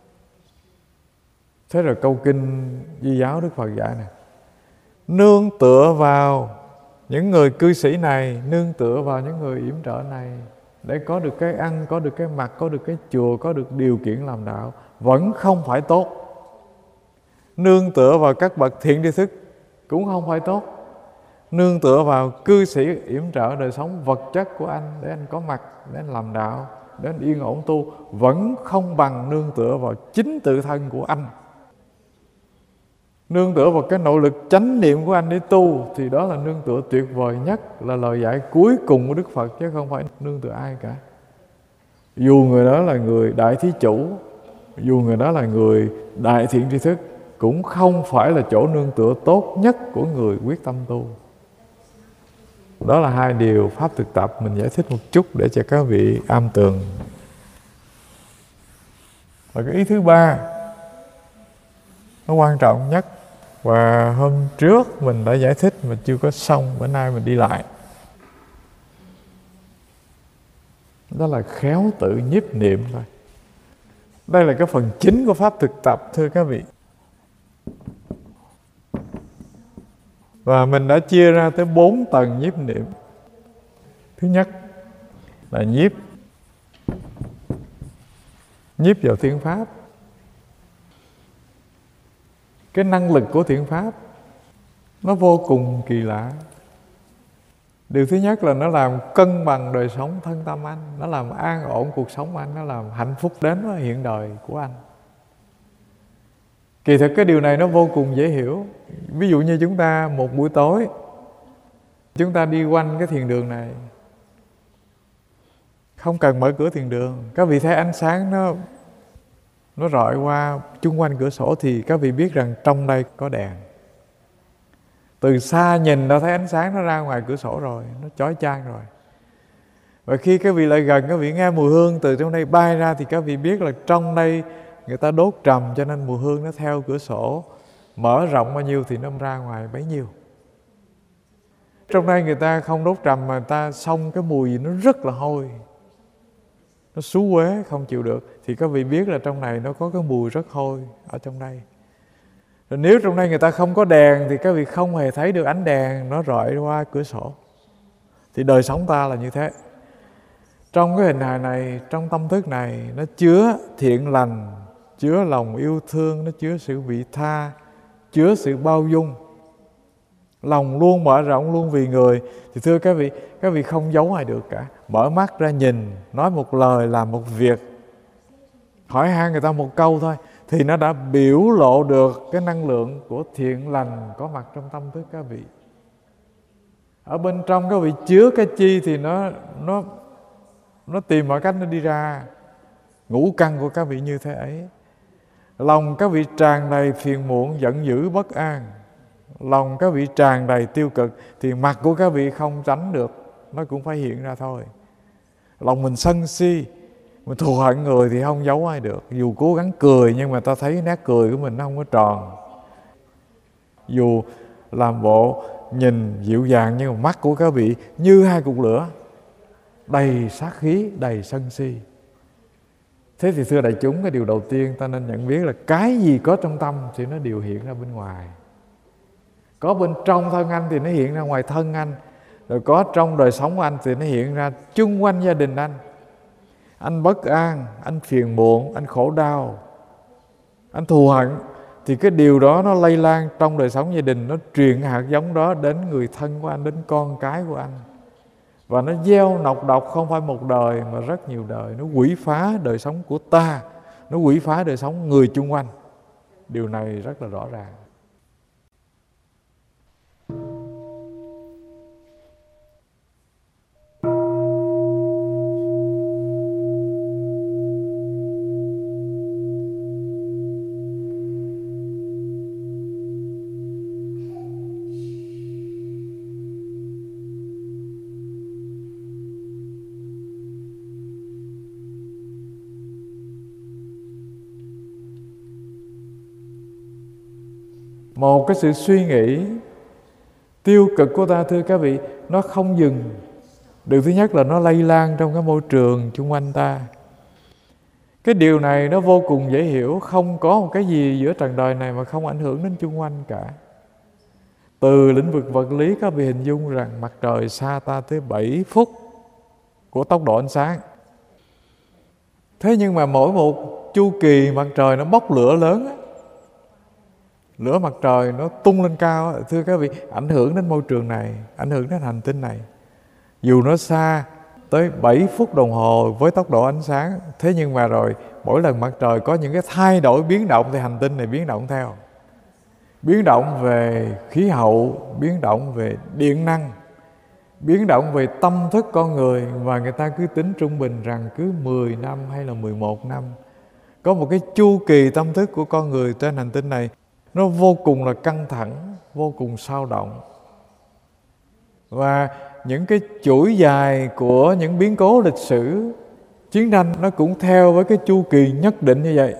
Thế rồi câu kinh Di giáo Đức Phật dạy này: nương tựa vào những người cư sĩ này, nương tựa vào những người yểm trợ này, để có được cái ăn, có được cái mặc, có được cái chùa, có được điều kiện làm đạo, vẫn không phải tốt. Nương tựa vào các bậc thiện tri thức cũng không phải tốt. Nương tựa vào cư sĩ yểm trợ đời sống vật chất của anh để anh có mặt, để anh làm đạo, để anh yên ổn tu, vẫn không bằng nương tựa vào chính tự thân của anh. Nương tựa vào cái nội lực chánh niệm của anh để tu, thì đó là nương tựa tuyệt vời nhất, là lời dạy cuối cùng của Đức Phật, chứ không phải nương tựa ai cả. Dù người đó là người đại thí chủ, dù người đó là người đại thiện tri thức, cũng không phải là chỗ nương tựa tốt nhất của người quyết tâm tu. Đó là 2 điều pháp thực tập mình giải thích một chút để cho các vị am tường. Và cái ý thứ 3 nó quan trọng nhất, và hôm trước mình đã giải thích mà chưa có xong, bữa nay mình đi lại. Đó là khéo tự nhiếp niệm thôi. Đây là cái phần chính của pháp thực tập, thưa các vị. Và mình đã chia ra tới 4 tầng nhiếp niệm. Thứ nhất là nhiếp vào thiện pháp. Cái năng lực của thiện pháp nó vô cùng kỳ lạ. Điều thứ nhất là nó làm cân bằng đời sống thân tâm anh, nó làm an ổn cuộc sống anh, nó làm hạnh phúc đến với hiện đời của anh. Kỳ thực cái điều này nó vô cùng dễ hiểu. Ví dụ như chúng ta một buổi tối, chúng ta đi quanh cái thiền đường này, không cần mở cửa thiền đường, các vị thấy ánh sáng nó rọi qua chung quanh cửa sổ thì các vị biết rằng trong đây có đèn. Từ xa nhìn đã thấy ánh sáng nó ra ngoài cửa sổ rồi, nó chói chang rồi. Và khi các vị lại gần, các vị nghe mùi hương từ trong đây bay ra thì các vị biết là trong đây người ta đốt trầm, cho nên mùi hương nó theo cửa sổ mở rộng bao nhiêu thì nó ra ngoài bấy nhiêu. Trong đây người ta không đốt trầm mà người ta xông cái mùi gì nó rất là hôi, nó xú uế không chịu được, thì các vị biết là trong này nó có cái mùi rất hôi ở trong đây. Rồi nếu trong đây người ta không có đèn thì các vị không hề thấy được ánh đèn nó rọi qua cửa sổ. Thì đời sống ta là như thế. Trong cái hình hài này, trong tâm thức này, nó chứa thiện lành, chứa lòng yêu thương, nó chứa sự vị tha, chứa sự bao dung. Lòng luôn mở rộng, luôn vì người. Thì thưa các vị không giấu ai được cả. Mở mắt ra nhìn, nói một lời, làm một việc, hỏi han người ta một câu thôi, thì nó đã biểu lộ được cái năng lượng của thiện lành có mặt trong tâm thức các vị. Ở bên trong các vị chứa cái chi thì nó tìm mọi cách nó đi ra. Ngũ căn của các vị như thế ấy. Lòng các vị tràn đầy phiền muộn, giận dữ, bất an. Lòng các vị tràn đầy tiêu cực thì mặt của các vị không tránh được, nó cũng phải hiện ra thôi. Lòng mình sân si, mình thù hận người thì không giấu ai được. Dù cố gắng cười nhưng mà ta thấy nét cười của mình nó không có tròn. Dù làm bộ nhìn dịu dàng nhưng mà mắt của các vị như hai cục lửa, đầy sát khí, đầy sân si. Thế thì thưa đại chúng, cái điều đầu tiên ta nên nhận biết là cái gì có trong tâm thì nó đều hiện ra bên ngoài. Có bên trong thân anh thì nó hiện ra ngoài thân anh. Rồi có trong đời sống của anh thì nó hiện ra chung quanh gia đình anh. Anh bất an, anh phiền muộn, anh khổ đau, anh thù hận, thì cái điều đó nó lây lan trong đời sống gia đình, nó truyền hạt giống đó đến người thân của anh, đến con cái của anh. Và nó gieo nọc độc không phải một đời mà rất nhiều đời. Nó quỷ phá đời sống của ta, nó quỷ phá đời sống người chung quanh. Điều này rất là rõ ràng. Một cái sự suy nghĩ tiêu cực của ta, thưa các vị, nó không dừng. Điều thứ nhất là nó lây lan trong cái môi trường xung quanh ta. Cái điều này nó vô cùng dễ hiểu. Không có một cái gì giữa trần đời này mà không ảnh hưởng đến xung quanh cả. Từ lĩnh vực vật lý, các vị hình dung rằng mặt trời xa ta tới 7 phút của tốc độ ánh sáng. Thế nhưng mà mỗi một chu kỳ mặt trời nó bốc lửa lớn á, lửa mặt trời nó tung lên cao, thưa các vị, ảnh hưởng đến môi trường này, ảnh hưởng đến hành tinh này. Dù nó xa tới 7 phút đồng hồ với tốc độ ánh sáng, thế nhưng mà rồi mỗi lần mặt trời có những cái thay đổi biến động thì hành tinh này biến động theo. Biến động về khí hậu, biến động về điện năng, biến động về tâm thức con người. Và người ta cứ tính trung bình rằng cứ 10 năm hay là 11 năm có một cái chu kỳ tâm thức của con người trên hành tinh này. Nó vô cùng là căng thẳng, vô cùng sao động. Và những cái chuỗi dài của những biến cố lịch sử, chiến tranh, nó cũng theo với cái chu kỳ nhất định như vậy.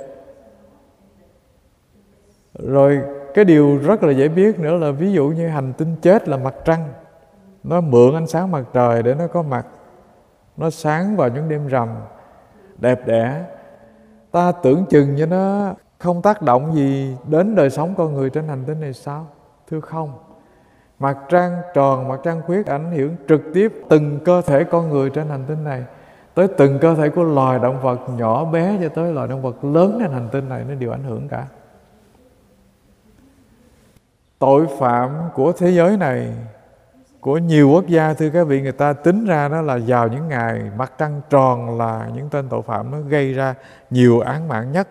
Rồi cái điều rất là dễ biết nữa là ví dụ như hành tinh chết là mặt trăng. Nó mượn ánh sáng mặt trời để nó có mặt. Nó sáng vào những đêm rằm đẹp đẽ. ta tưởng chừng như nó không tác động gì đến đời sống con người trên hành tinh này sao? Thưa không. Mặt trăng tròn, mặt trăng khuyết ảnh hưởng trực tiếp từng cơ thể con người trên hành tinh này, tới từng cơ thể của loài động vật nhỏ bé cho tới loài động vật lớn trên hành tinh này, nó đều ảnh hưởng cả. Tội phạm của thế giới này, của nhiều quốc gia, thưa các vị, người ta tính ra đó là vào những ngày mặt trăng tròn là những tên tội phạm nó gây ra nhiều án mạng nhất.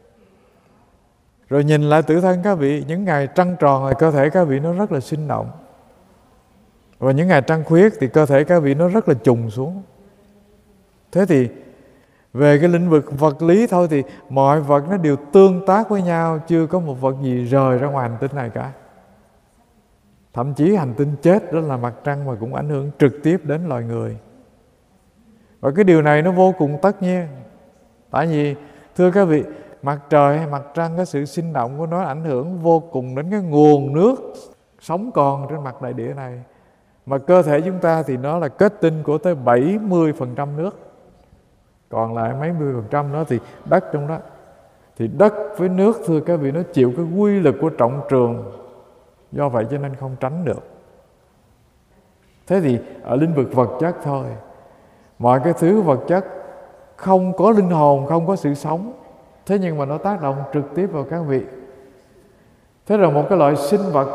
Rồi nhìn lại tự thân các vị, những ngày trăng tròn thì cơ thể các vị nó rất là sinh động. Và những ngày trăng khuyết thì cơ thể các vị nó rất là trùng xuống. Thế thì về cái lĩnh vực vật lý thôi thì mọi vật nó đều tương tác với nhau, chưa có một vật gì rời ra ngoài hành tinh này cả. Thậm chí hành tinh chết đó là mặt trăng mà cũng ảnh hưởng trực tiếp đến loài người. Và cái điều này nó vô cùng tất nhiên. Tại vì thưa các vị, mặt trời hay mặt trăng, cái sự sinh động của nó ảnh hưởng vô cùng đến cái nguồn nước sống còn trên mặt đại địa này. Mà cơ thể chúng ta thì nó là kết tinh của tới 70% nước. Còn lại mấy mươi phần trăm đó thì đất trong đó. Thì đất với nước, thưa các vị, nó chịu cái quy lực của trọng trường. Do vậy cho nên không tránh được. Thế thì ở lĩnh vực vật chất thôi, mọi cái thứ vật chất không có linh hồn, không có sự sống, thế nhưng mà nó tác động trực tiếp vào các vị. Thế rồi một cái loại sinh vật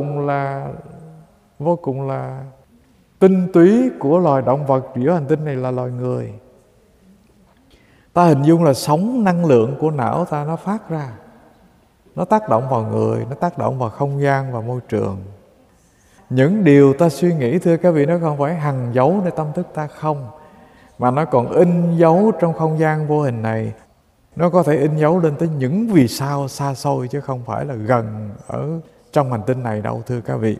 vô cùng là tinh túy của loài động vật giữa hành tinh này là loài người. Ta hình dung là sóng năng lượng của não ta nó phát ra, nó tác động vào người, nó tác động vào không gian và môi trường. Những điều ta suy nghĩ, thưa các vị, nó không phải hằn dấuในtâm thức ta không, mà nó còn in dấu trong không gian vô hình này. Nó có thể in dấu lên tới những vì sao xa xôi, chứ không phải là gần ở trong hành tinh này đâu, thưa các vị.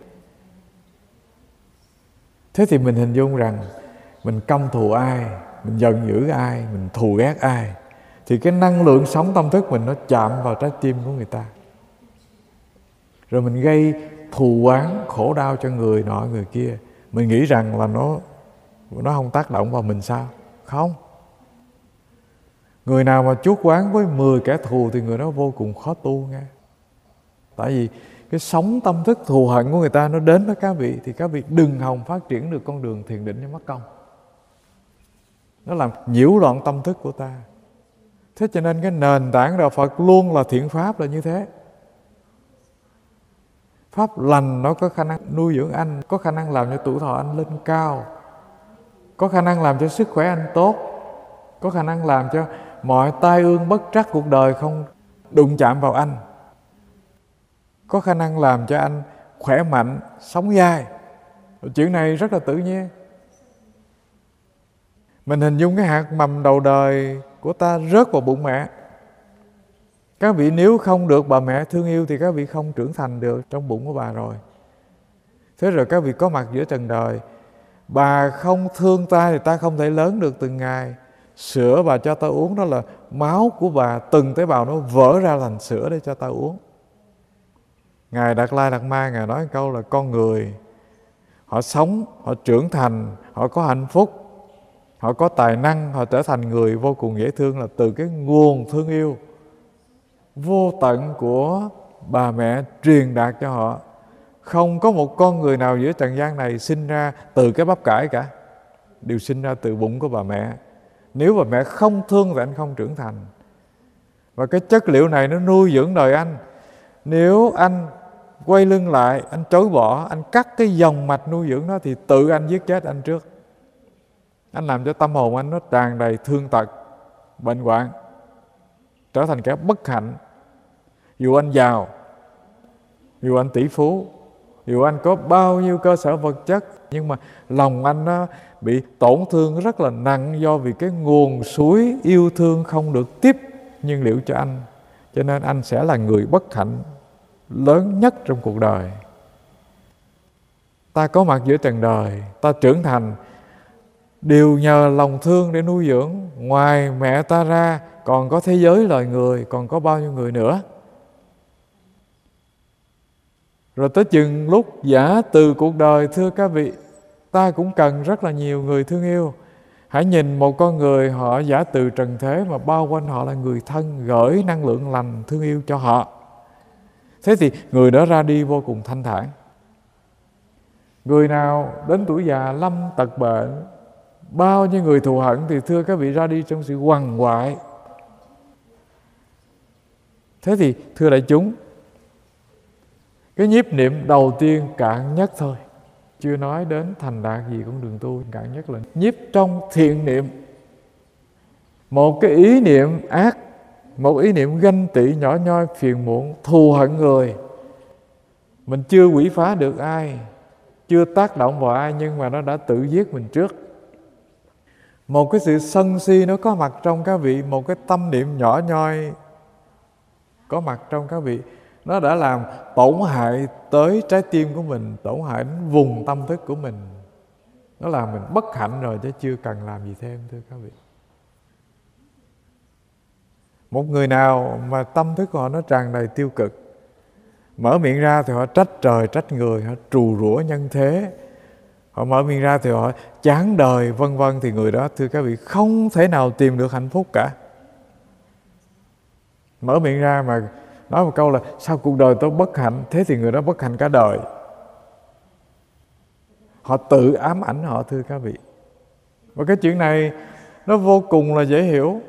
Thế thì mình hình dung rằng mình căm thù ai, mình giận dữ ai, mình thù ghét ai, thì cái năng lượng sống tâm thức mình nó chạm vào trái tim của người ta. Rồi mình gây thù oán, khổ đau cho người nọ người kia. Mình nghĩ rằng là nó không tác động vào mình sao? Không. Người nào mà chuốc oán với 10 kẻ thù thì người đó vô cùng khó tu nghe. Tại vì cái sóng tâm thức thù hận của người ta nó đến với các vị, thì các vị đừng hòng phát triển được con đường thiền định cho mất công. Nó làm nhiễu loạn tâm thức của ta. Thế cho nên cái nền tảng đạo Phật luôn là thiện pháp là như thế. Pháp lành nó có khả năng nuôi dưỡng anh, có khả năng làm cho tuổi thọ anh lên cao, có khả năng làm cho sức khỏe anh tốt, có khả năng làm cho mọi tai ương bất trắc cuộc đời không đụng chạm vào anh, có khả năng làm cho anh khỏe mạnh, sống dai. Chuyện này rất là tự nhiên. Mình hình dung cái hạt mầm đầu đời của ta rớt vào bụng mẹ. Các vị nếu không được bà mẹ thương yêu thì các vị không trưởng thành được trong bụng của bà rồi. Thế rồi các vị có mặt giữa trần đời, bà không thương ta thì ta không thể lớn được từng ngày. Sữa bà cho ta uống đó là máu của bà, từng tế bào nó vỡ ra thành sữa để cho ta uống. Ngài Đạt Lai Đạt Ma, Ngài nói một câu là con người họ sống, họ trưởng thành, họ có hạnh phúc, họ có tài năng, họ trở thành người vô cùng dễ thương là từ cái nguồn thương yêu vô tận của bà mẹ truyền đạt cho họ. Không có một con người nào giữa trần gian này sinh ra từ cái bắp cải cả, đều sinh ra từ bụng của bà mẹ. Nếu bà mẹ không thương thì anh không trưởng thành. Và cái chất liệu này nó nuôi dưỡng đời anh. Nếu anh quay lưng lại, anh chối bỏ, anh cắt cái dòng mạch nuôi dưỡng đó thì tự anh giết chết anh trước. Anh làm cho tâm hồn anh nó tràn đầy thương tật, bệnh hoạn, trở thành kẻ bất hạnh. Dù anh giàu, dù anh tỷ phú, dù anh có bao nhiêu cơ sở vật chất, nhưng mà lòng anh nó bị tổn thương rất là nặng, do vì cái nguồn suối yêu thương không được tiếp nhiên liệu cho anh. Cho nên anh sẽ là người bất hạnh lớn nhất trong cuộc đời. Ta có mặt giữa trần đời, ta trưởng thành đều nhờ lòng thương để nuôi dưỡng. Ngoài mẹ ta ra còn có thế giới loài người, còn có bao nhiêu người nữa. Rồi tới chừng lúc giã từ cuộc đời, thưa các vị, ta cũng cần rất là nhiều người thương yêu. Hãy nhìn một con người họ giả từ trần thế mà bao quanh họ là người thân gửi năng lượng lành thương yêu cho họ. Thế thì người đó ra đi vô cùng thanh thản. Người nào đến tuổi già lâm tật bệnh, bao nhiêu người thù hận thì thưa các vị ra đi trong sự quằn quại. Thế thì thưa đại chúng, cái nhiếp niệm đầu tiên cạn nhất thôi, chưa nói đến thành đạt gì cũng đường tu, cạn nhất là nhiếp trong thiện niệm. Một cái ý niệm ác, một ý niệm ganh tị nhỏ nhoi phiền muộn, thù hận người, mình chưa quỷ phá được ai, chưa tác động vào ai, nhưng mà nó đã tự giết mình trước. Một cái sự sân si nó có mặt trong các vị, một cái tâm niệm nhỏ nhoi có mặt trong các vị, nó đã làm tổn hại tới trái tim của mình, tổn hại đến vùng tâm thức của mình. Nó làm mình bất hạnh rồi chứ chưa cần làm gì thêm, thưa các vị. Một người nào mà tâm thức của họ nó tràn đầy tiêu cực, mở miệng ra thì họ trách trời trách người, họ trù rủa nhân thế, họ mở miệng ra thì họ chán đời vân vân, thì người đó thưa các vị không thể nào tìm được hạnh phúc cả. Mở miệng ra mà nói một câu là sao cuộc đời tôi bất hạnh, thế thì người đó bất hạnh cả đời. Họ tự ám ảnh họ, thưa các vị. Và cái chuyện này nó vô cùng là dễ hiểu.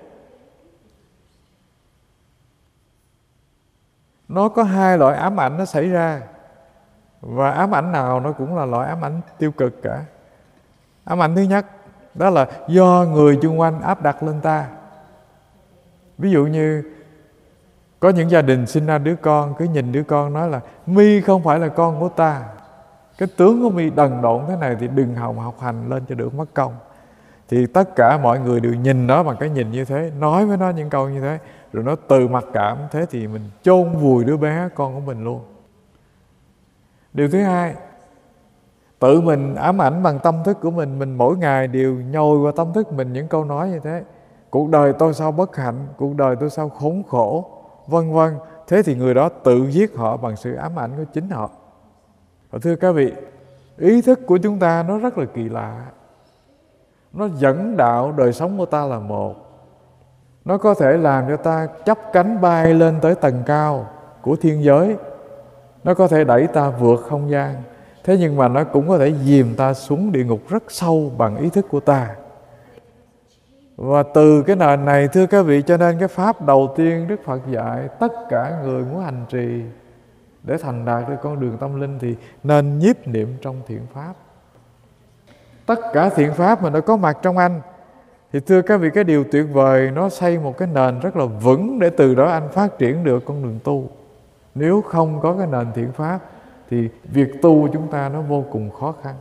Nó có hai loại ám ảnh nó xảy ra, và ám ảnh nào nó cũng là loại ám ảnh tiêu cực cả. Ám ảnh thứ nhất đó là do người chung quanh áp đặt lên ta. Ví dụ như có những gia đình sinh ra đứa con, cứ nhìn đứa con nói là mi không phải là con của ta, cái tướng của mi đần độn thế này thì đừng hòng học hành lên cho được mất công. Thì tất cả mọi người đều nhìn nó bằng cái nhìn như thế, nói với nó những câu như thế, rồi nó từ mặc cảm, thế thì mình chôn vùi đứa bé con của mình luôn. Điều thứ hai, tự mình ám ảnh bằng tâm thức của mình mỗi ngày đều nhồi vào tâm thức mình những câu nói như thế. Cuộc đời tôi sao bất hạnh, cuộc đời tôi sao khốn khổ, vân vân. Thế thì người đó tự giết họ bằng sự ám ảnh của chính họ. Và thưa các vị, ý thức của chúng ta nó rất là kỳ lạ. Nó dẫn đạo đời sống của ta là một. Nó có thể làm cho ta chắp cánh bay lên tới tầng cao của thiên giới. Nó có thể đẩy ta vượt không gian. Thế nhưng mà nó cũng có thể dìm ta xuống địa ngục rất sâu bằng ý thức của ta. Và từ cái nền này thưa các vị, cho nên cái pháp đầu tiên Đức Phật dạy tất cả người muốn hành trì để thành đạt được con đường tâm linh thì nên nhiếp niệm trong thiện pháp. Tất cả thiện pháp mà nó có mặt trong anh thì thưa các vị, cái điều tuyệt vời, nó xây một cái nền rất là vững để từ đó anh phát triển được con đường tu. Nếu không có cái nền thiện pháp thì việc tu chúng ta nó vô cùng khó khăn.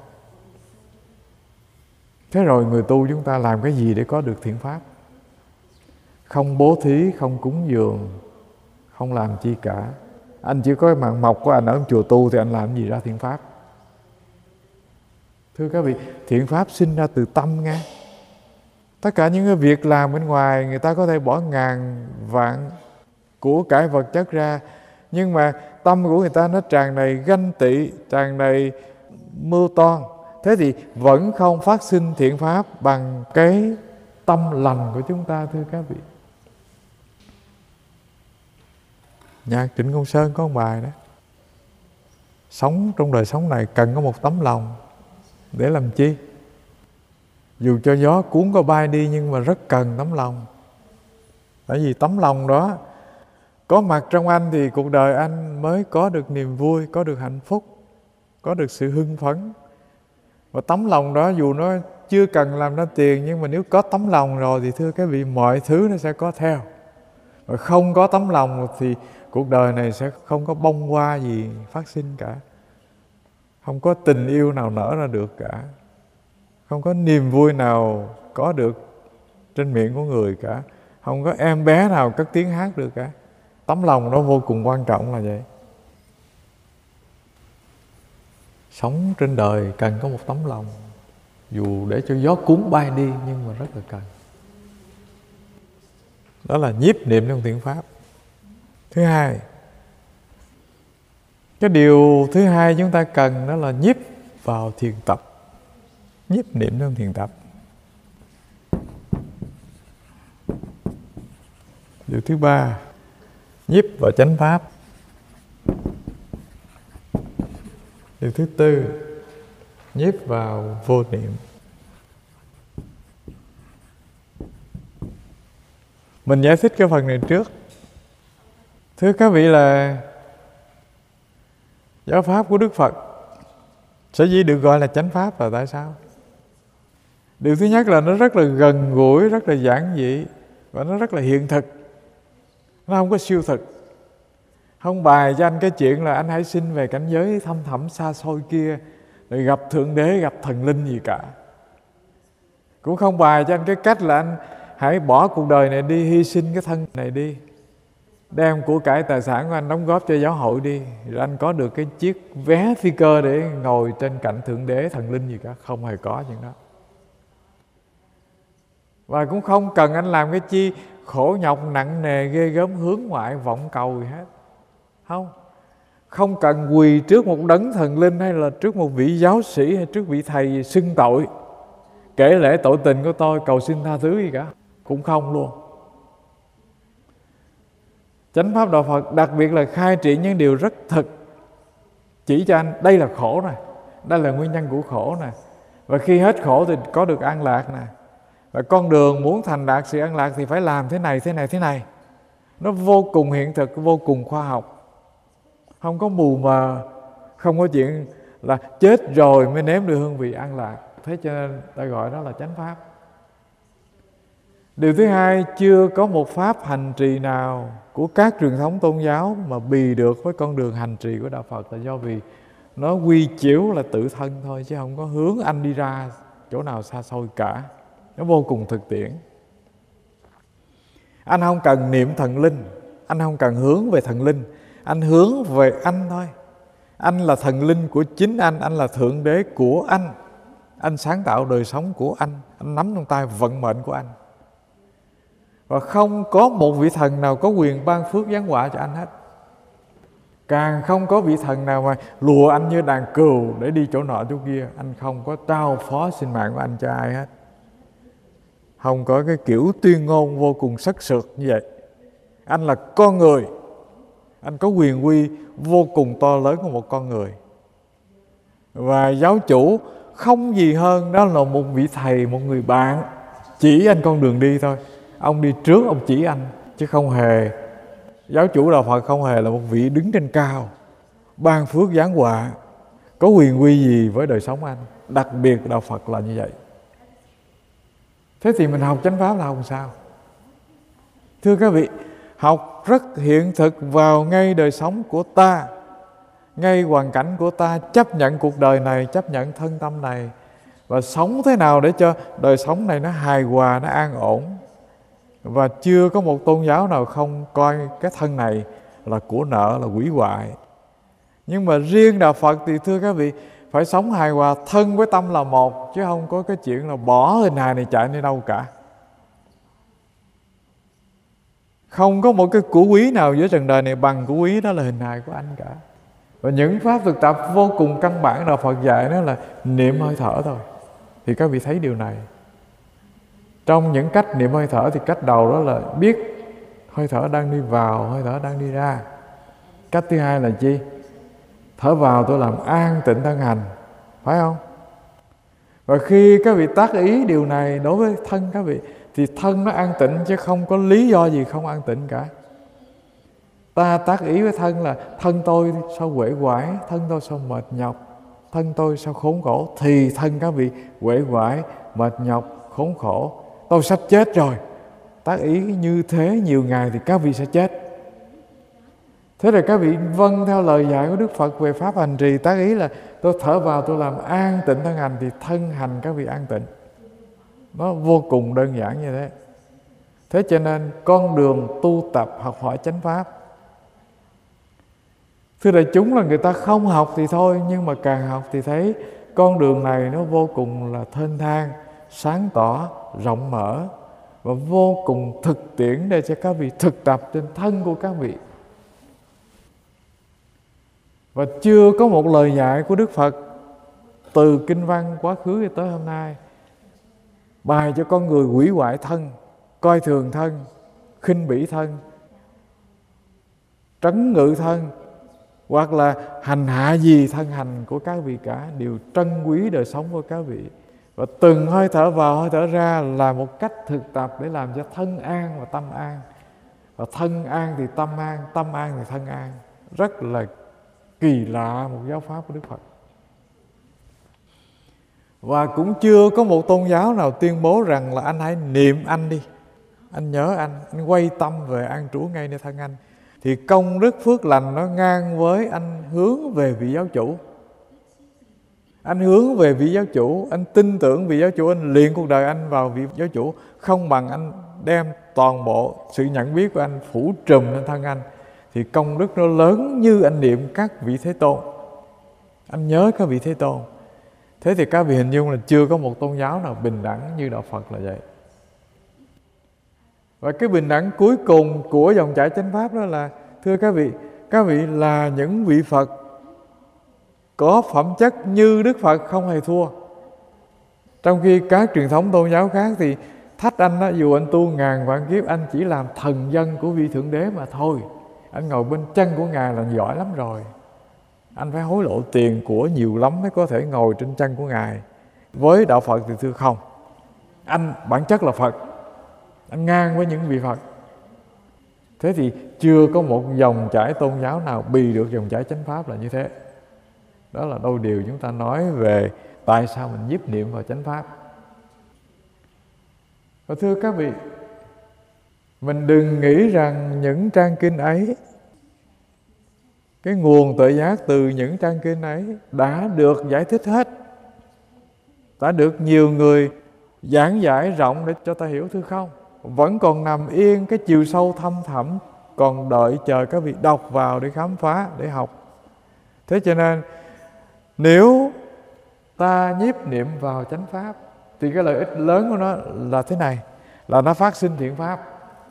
Thế rồi người tu chúng ta làm cái gì để có được thiện pháp? Không bố thí, không cúng dường, không làm chi cả. Anh chỉ có cái mạng mộc của anh ở chùa tu thì anh làm gì ra thiện pháp? Thưa các vị, thiện pháp sinh ra từ tâm nghe. Tất cả những cái việc làm bên ngoài, người ta có thể bỏ ngàn vạn của cải vật chất ra, nhưng mà tâm của người ta nó tràn đầy ganh tị, tràn đầy mưu toan. Thế thì vẫn không phát sinh thiện pháp bằng cái tâm lành của chúng ta, thưa các vị. Nhạc Trịnh Công Sơn có một bài đó: sống trong đời sống này cần có một tấm lòng. Để làm chi? Dù cho gió cuốn có bay đi nhưng mà rất cần tấm lòng. Tại vì tấm lòng đó có mặt trong anh thì cuộc đời anh mới có được niềm vui, có được hạnh phúc, có được sự hưng phấn. Và tấm lòng đó dù nó chưa cần làm ra tiền, nhưng mà nếu có tấm lòng rồi thì thưa các vị, mọi thứ nó sẽ có theo. Và không có tấm lòng thì cuộc đời này sẽ không có bông hoa gì phát sinh cả. Không có tình yêu nào nở ra được cả. Không có niềm vui nào có được trên miệng của người cả. Không có em bé nào cất tiếng hát được cả. Tấm lòng nó vô cùng quan trọng là vậy. Sống trên đời cần có một tấm lòng, dù để cho gió cuốn bay đi nhưng mà rất là cần. Đó là nhiếp niệm trong thiện pháp. Thứ hai, cái điều thứ hai chúng ta cần đó là nhiếp vào thiền tập. Nhiếp niệm trong thiền tập. Điều thứ ba, nhiếp vào chánh pháp. Điều thứ tư, nhiếp vào vô niệm. Mình giải thích cái phần này trước. Thưa các vị, là giáo pháp của Đức Phật sở dĩ được gọi là chánh pháp là tại sao? Điều thứ nhất là nó rất là gần gũi, rất là giản dị, và nó rất là hiện thực. Nó không có siêu thực. Không bài cho anh cái chuyện là anh hãy sinh về cảnh giới thâm thẳm xa xôi kia, rồi gặp Thượng Đế, gặp thần linh gì cả. Cũng không bài cho anh cái cách là anh hãy bỏ cuộc đời này đi, hy sinh cái thân này đi, đem của cải tài sản của anh đóng góp cho giáo hội đi, rồi anh có được cái chiếc vé phi cơ để ngồi trên cạnh Thượng Đế, thần linh gì cả. Không hề có chuyện đó. Và cũng không cần anh làm cái chi khổ nhọc nặng nề ghê gớm hướng ngoại vọng cầu gì hết. Không cần quỳ trước một đấng thần linh, hay là trước một vị giáo sĩ, hay trước vị thầy xưng tội, kể lễ tội tình của tôi, cầu xin tha thứ gì cả. Cũng không luôn. Chánh pháp Đạo Phật đặc biệt là khai trị những điều rất thực, chỉ cho anh đây là khổ nè, đây là nguyên nhân của khổ nè, và khi hết khổ thì có được an lạc nè, và con đường muốn thành đạt sự an lạc thì phải làm thế này, thế này, thế này. Nó vô cùng hiện thực, vô cùng khoa học, không có mù mờ, không có chuyện là chết rồi mới nếm được hương vị an lạc. Thế cho nên ta gọi đó là chánh pháp. Điều thứ hai, chưa có một pháp hành trì nào của các truyền thống tôn giáo mà bì được với con đường hành trì của Đạo Phật, là do vì nó quy chiếu là tự thân thôi, chứ không có hướng anh đi ra chỗ nào xa xôi cả. Nó vô cùng thực tiễn. Anh không cần niệm thần linh, anh không cần hướng về thần linh, anh hướng về anh thôi. Anh là thần linh của chính anh là Thượng Đế của anh sáng tạo đời sống của anh nắm trong tay vận mệnh của anh. Và không có một vị thần nào có quyền ban phước giáng họa cho anh hết. Càng không có vị thần nào mà lùa anh như đàn cừu để đi chỗ nọ chỗ kia. Anh không có trao phó sinh mạng của anh cho ai hết. Không có cái kiểu tuyên ngôn vô cùng sắc sược như vậy. Anh là con người, anh có quyền uy vô cùng to lớn của một con người. Và giáo chủ không gì hơn đó là một vị thầy, một người bạn chỉ anh con đường đi thôi. Ông đi trước, ông chỉ anh, chứ không hề, giáo chủ Đạo Phật không hề là một vị đứng trên cao ban phước giáng họa, có quyền uy gì với đời sống anh. Đặc biệt Đạo Phật là như vậy. Thế thì mình học chánh pháp là học sao? Thưa các vị, học rất hiện thực vào ngay đời sống của ta, ngay hoàn cảnh của ta, chấp nhận cuộc đời này, chấp nhận thân tâm này, và sống thế nào để cho đời sống này nó hài hòa, nó an ổn. Và chưa có một tôn giáo nào không coi cái thân này là của nợ, là hủy hoại. Nhưng mà riêng Đạo Phật thì thưa các vị, phải sống hài hòa, thân với tâm là một, chứ không có cái chuyện là bỏ hình hài này chạy đi đâu cả. Không có một cái của quý nào giữa trần đời này bằng của quý đó là hình hài của anh cả. Và những pháp thực tập vô cùng căn bản Đạo Phật dạy đó là niệm hơi thở thôi. Thì các vị thấy điều này. Trong những cách niệm hơi thở thì cách đầu đó là biết hơi thở đang đi vào, hơi thở đang đi ra. Cách thứ hai là chi? Thở vào tôi làm an tịnh thân hành, phải không? Và khi các vị tác ý điều này đối với thân các vị, thì thân nó an tịnh, chứ không có lý do gì không an tịnh cả. Ta tác ý với thân là thân tôi sao uể oải, thân tôi sao mệt nhọc, thân tôi sao khốn khổ, thì thân các vị uể oải, mệt nhọc, khốn khổ. Tôi sắp chết rồi. Tác ý như thế nhiều ngày thì các vị sẽ chết. Thế rồi các vị vâng theo lời dạy của Đức Phật về pháp hành trì, tác ý là tôi thở vào tôi làm an tịnh thân hành, thì thân hành các vị an tịnh. Nó vô cùng đơn giản như thế. Thế cho nên con đường tu tập học hỏi chánh pháp, thưa đại chúng, là người ta không học thì thôi, nhưng mà càng học thì thấy con đường này nó vô cùng là thênh thang, sáng tỏ, rộng mở, và vô cùng thực tiễn để cho các vị thực tập trên thân của các vị. Và chưa có một lời dạy của Đức Phật từ kinh văn quá khứ cho tới hôm nay bài cho con người hủy hoại thân, coi thường thân, khinh bỉ thân, trấn ngự thân, hoặc là hành hạ gì thân hành của các vị cả, đều trân quý đời sống của các vị. Và từng hơi thở vào hơi thở ra là một cách thực tập để làm cho thân an và tâm an. Và thân an thì tâm an thì thân an. Rất là kỳ lạ một giáo pháp của Đức Phật. Và cũng chưa có một tôn giáo nào tuyên bố rằng là anh hãy niệm anh đi, anh nhớ anh quay tâm về an trú ngay nơi thân anh, thì công đức phước lành nó ngang với anh hướng về vị giáo chủ. Anh hướng về vị giáo chủ, anh tin tưởng vị giáo chủ, anh luyện cuộc đời anh vào vị giáo chủ, không bằng anh đem toàn bộ sự nhận biết của anh phủ trùm lên thân anh, thì công đức nó lớn như anh niệm các vị Thế Tôn, anh nhớ các vị Thế Tôn. Thế thì các vị hình dung là chưa có một tôn giáo nào bình đẳng như Đạo Phật là vậy. Và cái bình đẳng cuối cùng của dòng chảy chánh pháp đó là, thưa các vị là những vị Phật có phẩm chất như Đức Phật, không hề thua. Trong khi các truyền thống tôn giáo khác thì thách anh đó, dù anh tu ngàn vạn kiếp, anh chỉ làm thần dân của vị Thượng Đế mà thôi. Anh ngồi bên chân của Ngài là giỏi lắm rồi. Anh phải hối lộ tiền của nhiều lắm mới có thể ngồi trên chân của Ngài. Với Đạo Phật thì thưa không. Anh bản chất là Phật, anh ngang với những vị Phật. Thế thì chưa có một dòng chảy tôn giáo nào bì được dòng chảy chánh pháp là như thế. Đó là đôi điều chúng ta nói về tại sao mình nhiếp niệm vào chánh pháp. Và thưa các vị, mình đừng nghĩ rằng những trang kinh ấy, cái nguồn tuệ giác từ những trang kinh ấy đã được giải thích hết, đã được nhiều người giảng giải rộng để cho ta hiểu, thưa không. Vẫn còn nằm yên cái chiều sâu thâm thẳm, còn đợi chờ các vị đọc vào để khám phá, để học. Thế cho nên nếu ta nhiếp niệm vào chánh pháp thì cái lợi ích lớn của nó là thế này, là nó phát sinh thiện pháp.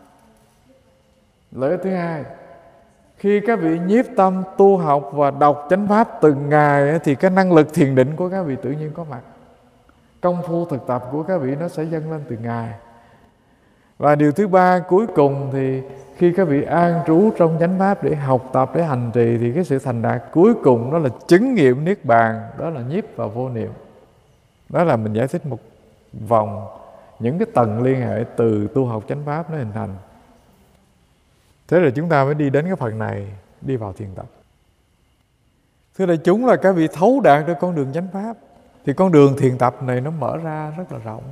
Lợi ích thứ hai, khi các vị nhiếp tâm tu học và đọc chánh pháp từng ngày thì cái năng lực thiền định của các vị tự nhiên có mặt. Công phu thực tập của các vị nó sẽ dâng lên từng ngày. Và điều thứ ba cuối cùng thì khi các vị an trú trong chánh pháp để học tập, để hành trì, thì cái sự thành đạt cuối cùng đó là chứng nghiệm niết bàn, đó là nhiếp và vô niệm. Đó là mình giải thích một vòng những cái tầng liên hệ từ tu học chánh pháp nó hình thành. Thế rồi chúng ta mới đi đến cái phần này, đi vào thiền tập. Thưa đại chúng, là các vị thấu đạt được con đường chánh pháp thì con đường thiền tập này nó mở ra rất là rộng.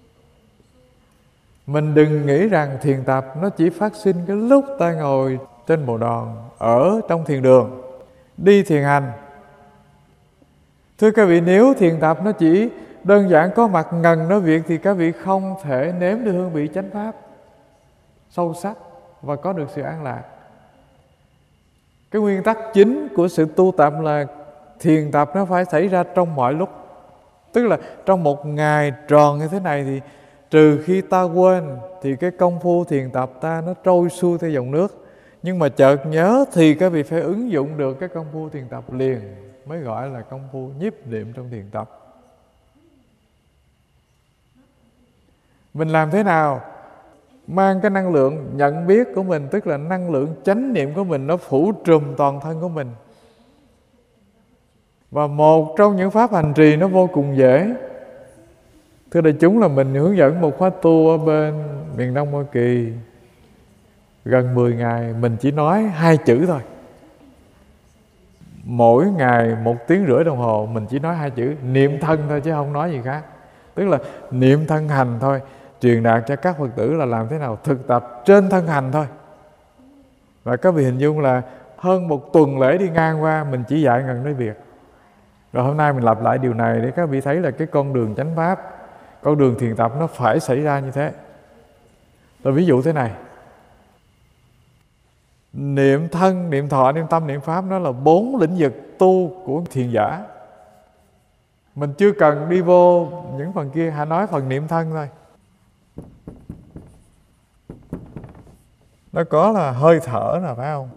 Mình đừng nghĩ rằng thiền tập nó chỉ phát sinh cái lúc ta ngồi trên bồ đòn ở trong thiền đường đi thiền hành. Thưa các vị, nếu thiền tập nó chỉ đơn giản có mặt ngần nói việc thì các vị không thể nếm được hương vị chánh pháp sâu sắc và có được sự an lạc. Cái nguyên tắc chính của sự tu tập là thiền tập nó phải xảy ra trong mọi lúc. Tức là trong một ngày tròn như thế này thì trừ khi ta quên thì cái công phu thiền tập ta nó trôi xuôi theo dòng nước. Nhưng mà chợt nhớ thì các vị phải ứng dụng được cái công phu thiền tập liền, mới gọi là công phu nhiếp niệm trong thiền tập. Mình làm thế nào? Mang cái năng lượng nhận biết của mình, tức là năng lượng chánh niệm của mình, nó phủ trùm toàn thân của mình. Và một trong những pháp hành trì nó vô cùng dễ. Thưa đại chúng, là mình hướng dẫn một khóa tu ở bên miền Đông Hoa Kỳ gần 10 ngày, mình chỉ nói 2 chữ thôi. Mỗi ngày 1,5 tiếng đồng hồ mình chỉ nói 2 chữ niệm thân thôi, chứ không nói gì khác. Tức là niệm thân hành thôi, truyền đạt cho các Phật tử là làm thế nào thực tập trên thân hành thôi. Và các vị hình dung là hơn 1 tuần lễ đi ngang qua mình chỉ dạy ngần nói việc. Rồi hôm nay mình lặp lại điều này để các vị thấy là cái con đường chánh pháp, con đường thiền tập nó phải xảy ra như thế. Tôi ví dụ thế này. Niệm thân, niệm thọ, niệm tâm, niệm pháp nó là 4 lĩnh vực tu của thiền giả. Mình chưa cần đi vô những phần kia, hãy nói phần niệm thân thôi. Nó có là hơi thở nè, phải không?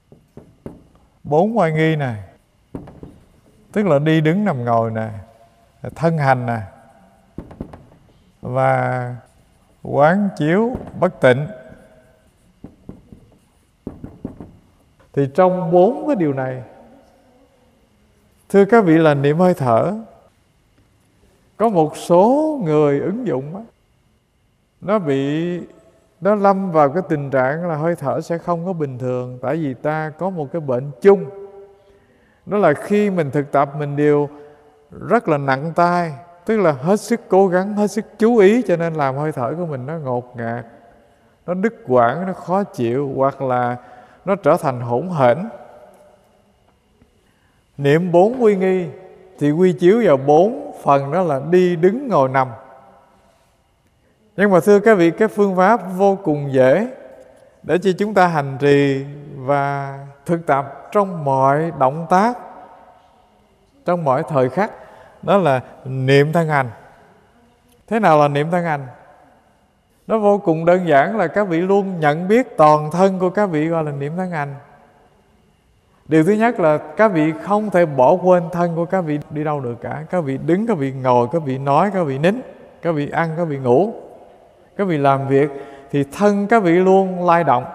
4 oai nghi nè, tức là đi đứng nằm ngồi nè, thân hành nè, và quán chiếu bất tịnh, Thì trong 4 cái điều này, thưa các vị, là niệm hơi thở. Có một số người ứng dụng đó, nó lâm vào cái tình trạng là hơi thở sẽ không có bình thường. Tại vì ta có một cái bệnh chung, đó là khi mình thực tập mình đều rất là nặng tay, tức là hết sức cố gắng, hết sức chú ý, cho nên làm hơi thở của mình nó ngột ngạt, nó đứt quãng, nó khó chịu, hoặc là nó trở thành hỗn hển. Niệm 4 quy nghi thì quy chiếu vào 4 phần, đó là đi, đứng, ngồi, nằm. Nhưng mà thưa các vị, cái phương pháp vô cùng dễ để cho chúng ta hành trì và thực tập trong mọi động tác, trong mọi thời khắc, đó là niệm thân hành. Thế nào là niệm thân hành? Nó vô cùng đơn giản, là các vị luôn nhận biết toàn thân của các vị, gọi là niệm thân hành. Điều thứ nhất là các vị không thể bỏ quên thân của các vị đi đâu được cả. Các vị đứng, các vị ngồi, các vị nói, các vị nín, các vị ăn, các vị ngủ, các vị làm việc, thì thân các vị luôn lay động.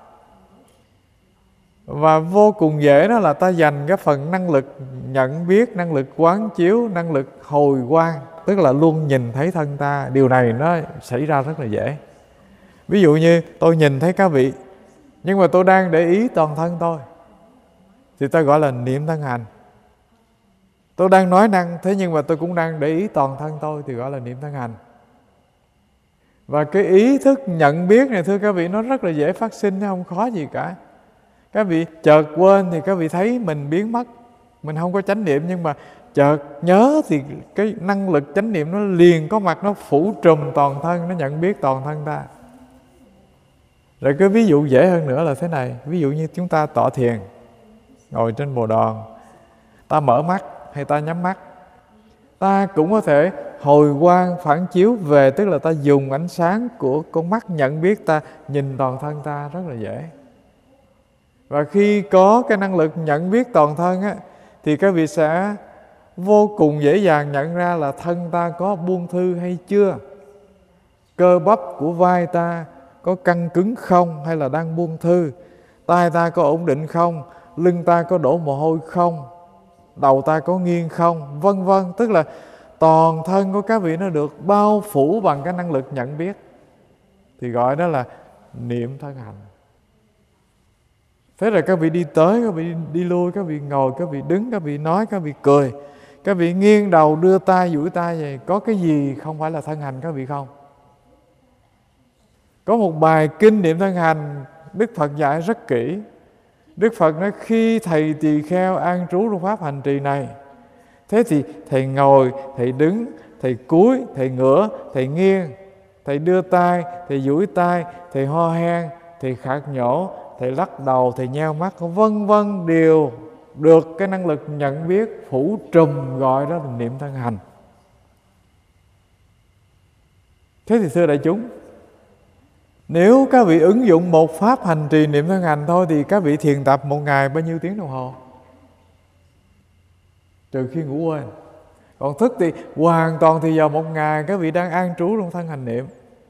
Và vô cùng dễ, đó là ta dành cái phần năng lực nhận biết, năng lực quán chiếu, năng lực hồi quang, tức là luôn nhìn thấy thân ta. Điều này nó xảy ra rất là dễ. Ví dụ như tôi nhìn thấy các vị, nhưng mà tôi đang để ý toàn thân tôi, thì ta gọi là niệm thân hành. Tôi đang nói năng, thế nhưng mà tôi cũng đang để ý toàn thân tôi, thì gọi là niệm thân hành. Và cái ý thức nhận biết này, thưa các vị, nó rất là dễ phát sinh, nó không khó gì cả. Các vị chợt quên thì các vị thấy mình biến mất, mình không có chánh niệm, nhưng mà chợt nhớ thì cái năng lực chánh niệm nó liền có mặt, nó phủ trùm toàn thân, nó nhận biết toàn thân ta. Rồi cái ví dụ dễ hơn nữa là thế này. Ví dụ như chúng ta tọa thiền, ngồi trên bồ đoàn, ta mở mắt hay ta nhắm mắt, ta cũng có thể hồi quang phản chiếu về, tức là ta dùng ánh sáng của con mắt nhận biết, ta nhìn toàn thân ta rất là dễ. Và khi có cái năng lực nhận biết toàn thân á, thì các vị sẽ vô cùng dễ dàng nhận ra là thân ta có buông thư hay chưa, cơ bắp của vai ta có căng cứng không hay là đang buông thư, tai ta có ổn định không, lưng ta có đổ mồ hôi không, đầu ta có nghiêng không, vân vân. Tức là toàn thân của các vị nó được bao phủ bằng cái năng lực nhận biết, thì gọi đó là niệm thân hành. Thế rồi các vị đi tới, các vị đi lui, các vị ngồi, các vị đứng, các vị nói, các vị cười, các vị nghiêng đầu, đưa tay, duỗi tay vậy, có cái gì không phải là thân hành các vị không? Có một bài kinh niệm thân hành, Đức Phật dạy rất kỹ. Đức Phật nói khi thầy tỳ kheo an trú trong pháp hành trì này, thế thì thầy ngồi, thầy đứng, thầy cúi, thầy ngửa, thầy nghiêng, thầy đưa tay, thầy duỗi tay, thầy ho hen, thầy khạc nhổ, thầy lắc đầu, thầy nheo mắt, vân vân, đều được cái năng lực nhận biết phủ trùm, gọi đó là niệm thân hành. Thế thì thưa đại chúng, nếu các vị ứng dụng một pháp hành trì niệm thân hành thôi, thì các vị thiền tập một ngày bao nhiêu tiếng đồng hồ? Trừ khi ngủ quên. Còn thức thì hoàn toàn thì vào một ngày các vị đang an trú trong thân hành niệm.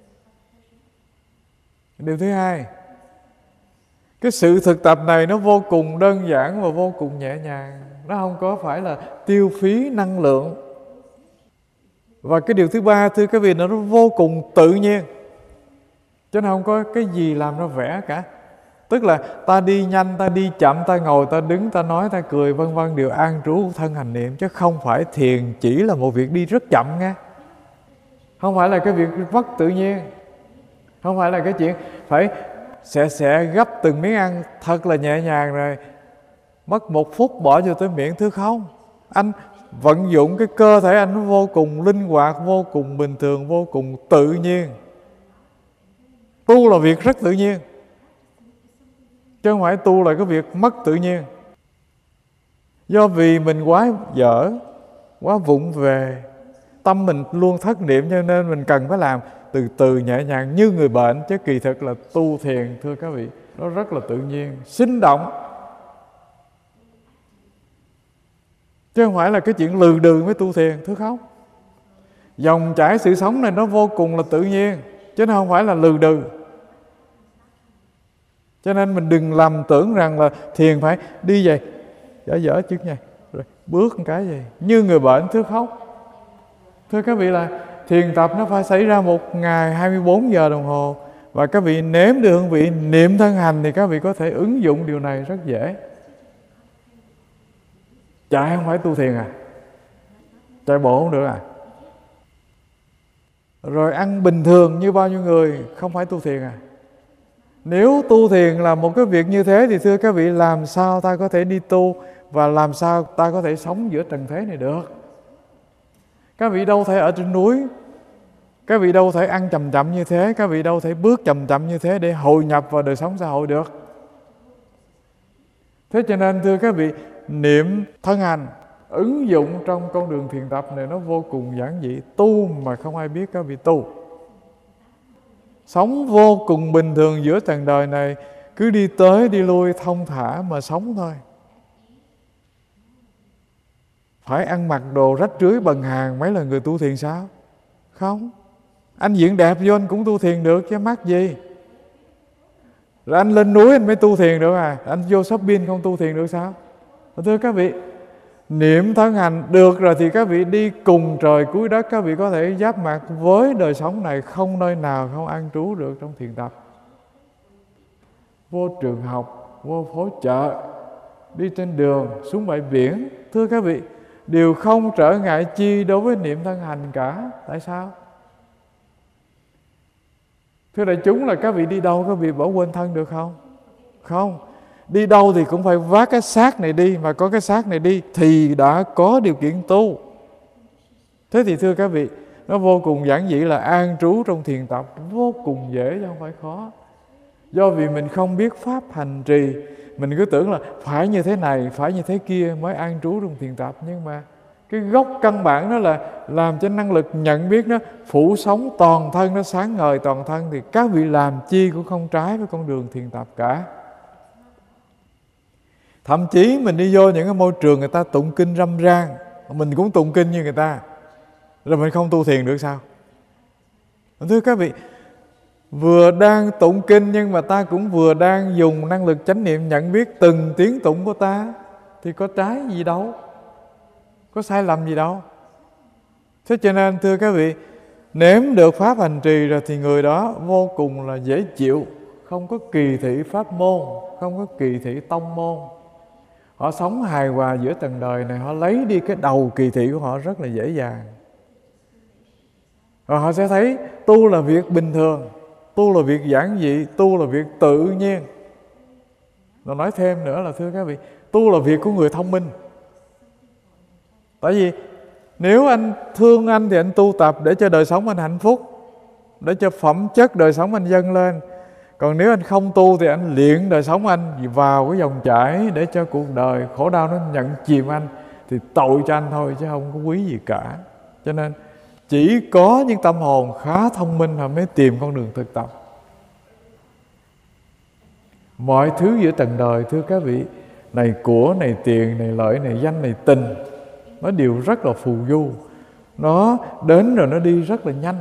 Điều thứ hai, cái sự thực tập này nó vô cùng đơn giản và vô cùng nhẹ nhàng. Nó không có phải là tiêu phí năng lượng. Và cái điều thứ ba, thưa các vị, nó vô cùng tự nhiên, chứ nó không có cái gì làm nó vẽ cả. Tức là ta đi nhanh, ta đi chậm, ta ngồi, ta đứng, ta nói, ta cười, vân vân, đều an trú thân hành niệm. Chứ không phải thiền chỉ là một việc đi rất chậm nghe. Không phải là cái việc mất tự nhiên. Không phải là cái chuyện phải sẽ gấp từng miếng ăn thật là nhẹ nhàng rồi mất 1 phút bỏ vô tới miệng. Thưa không, anh vận dụng cái cơ thể anh nó vô cùng linh hoạt, vô cùng bình thường, vô cùng tự nhiên. Tu là việc rất tự nhiên, chứ không phải tu là cái việc mất tự nhiên. Do vì mình quá dở, quá vụng về, tâm mình luôn thất niệm, cho nên mình cần phải làm từ từ nhẹ nhàng như người bệnh. Chứ kỳ thực là tu thiền, thưa các vị, nó rất là tự nhiên, sinh động, chứ không phải là cái chuyện lừ đừ mới tu thiền. Thưa không, dòng chảy sự sống này nó vô cùng là tự nhiên, chứ nó không phải là lừ đừ. Cho nên mình đừng lầm tưởng rằng là thiền phải đi vậy, dở chân này, rồi bước một cái gì như người bệnh thưa khóc. Thưa các vị, là thiền tập nó phải xảy ra một ngày 24 giờ đồng hồ. Và các vị nếm được hương vị niệm thân hành thì các vị có thể ứng dụng điều này rất dễ. Chạy không phải tu thiền à? Chạy bộ không được à? Rồi ăn bình thường như bao nhiêu người không phải tu thiền à? Nếu tu thiền là một cái việc như thế thì thưa các vị, làm sao ta có thể đi tu và làm sao ta có thể sống giữa trần thế này được? Các vị đâu thể ở trên núi, các vị đâu thể ăn chậm chậm như thế, các vị đâu thể bước chậm chậm như thế để hội nhập vào đời sống xã hội được. Thế cho nên thưa các vị, niệm thân hành ứng dụng trong con đường thiền tập này nó vô cùng giản dị. Tu mà không ai biết các vị tu. Sống vô cùng bình thường giữa trần đời này, cứ đi tới đi lui thông thả mà sống thôi. Phải ăn mặc đồ rách rưới bần hàng mấy là người tu thiền sao? Không. Anh diện đẹp vô anh cũng tu thiền được chứ mắc gì. Rồi anh lên núi anh mới tu thiền được à? Anh vô shopping không tu thiền được sao? Thưa các vị, niệm thân hành được rồi thì các vị đi cùng trời cuối đất, các vị có thể giáp mặt với đời sống này, không nơi nào không an trú được trong thiền tập. Vô trường học, vô phố chợ, đi trên đường, xuống bãi biển, thưa các vị, đều không trở ngại chi đối với niệm thân hành cả. Tại sao? Thưa đại chúng, là các vị đi đâu các vị bỏ quên thân được không? Không. Đi đâu thì cũng phải vác cái xác này đi, mà có cái xác này đi thì đã có điều kiện tu. Thế thì thưa các vị, nó vô cùng giản dị là an trú trong thiền tập, vô cùng dễ chứ không phải khó. Do vì mình không biết pháp hành trì, mình cứ tưởng là phải như thế này, phải như thế kia mới an trú trong thiền tập. Nhưng mà cái gốc căn bản đó là làm cho năng lực nhận biết nó phủ sống toàn thân, nó sáng ngời toàn thân, thì các vị làm chi cũng không trái với con đường thiền tập cả. Thậm chí mình đi vô những cái môi trường người ta tụng kinh râm ran, mình cũng tụng kinh như người ta, rồi mình không tu thiền được sao? Thưa các vị, vừa đang tụng kinh nhưng mà ta cũng vừa đang dùng năng lực chánh niệm nhận biết từng tiếng tụng của ta, thì có trái gì đâu, có sai lầm gì đâu. Thế cho nên thưa các vị, nếm được pháp hành trì rồi thì người đó vô cùng là dễ chịu, không có kỳ thị pháp môn, không có kỳ thị tông môn. Họ sống hài hòa giữa trần đời này, họ lấy đi cái đầu kỳ thị của họ rất là dễ dàng. Rồi họ sẽ thấy tu là việc bình thường, tu là việc giản dị, tu là việc tự nhiên. Rồi nói thêm nữa là thưa các vị, tu là việc của người thông minh. Tại vì nếu anh thương anh thì anh tu tập để cho đời sống anh hạnh phúc, để cho phẩm chất đời sống anh dâng lên. Còn nếu anh không tu thì anh luyện đời sống anh vào cái dòng chảy để cho cuộc đời khổ đau nó nhận chìm anh, thì tội cho anh thôi chứ không có quý gì cả. Cho nên chỉ có những tâm hồn khá thông minh họ mới tìm con đường thực tập. Mọi thứ giữa trần đời thưa các vị, này của, này tiền, này lợi, này danh, này tình, nó đều rất là phù du. Nó đến rồi nó đi rất là nhanh.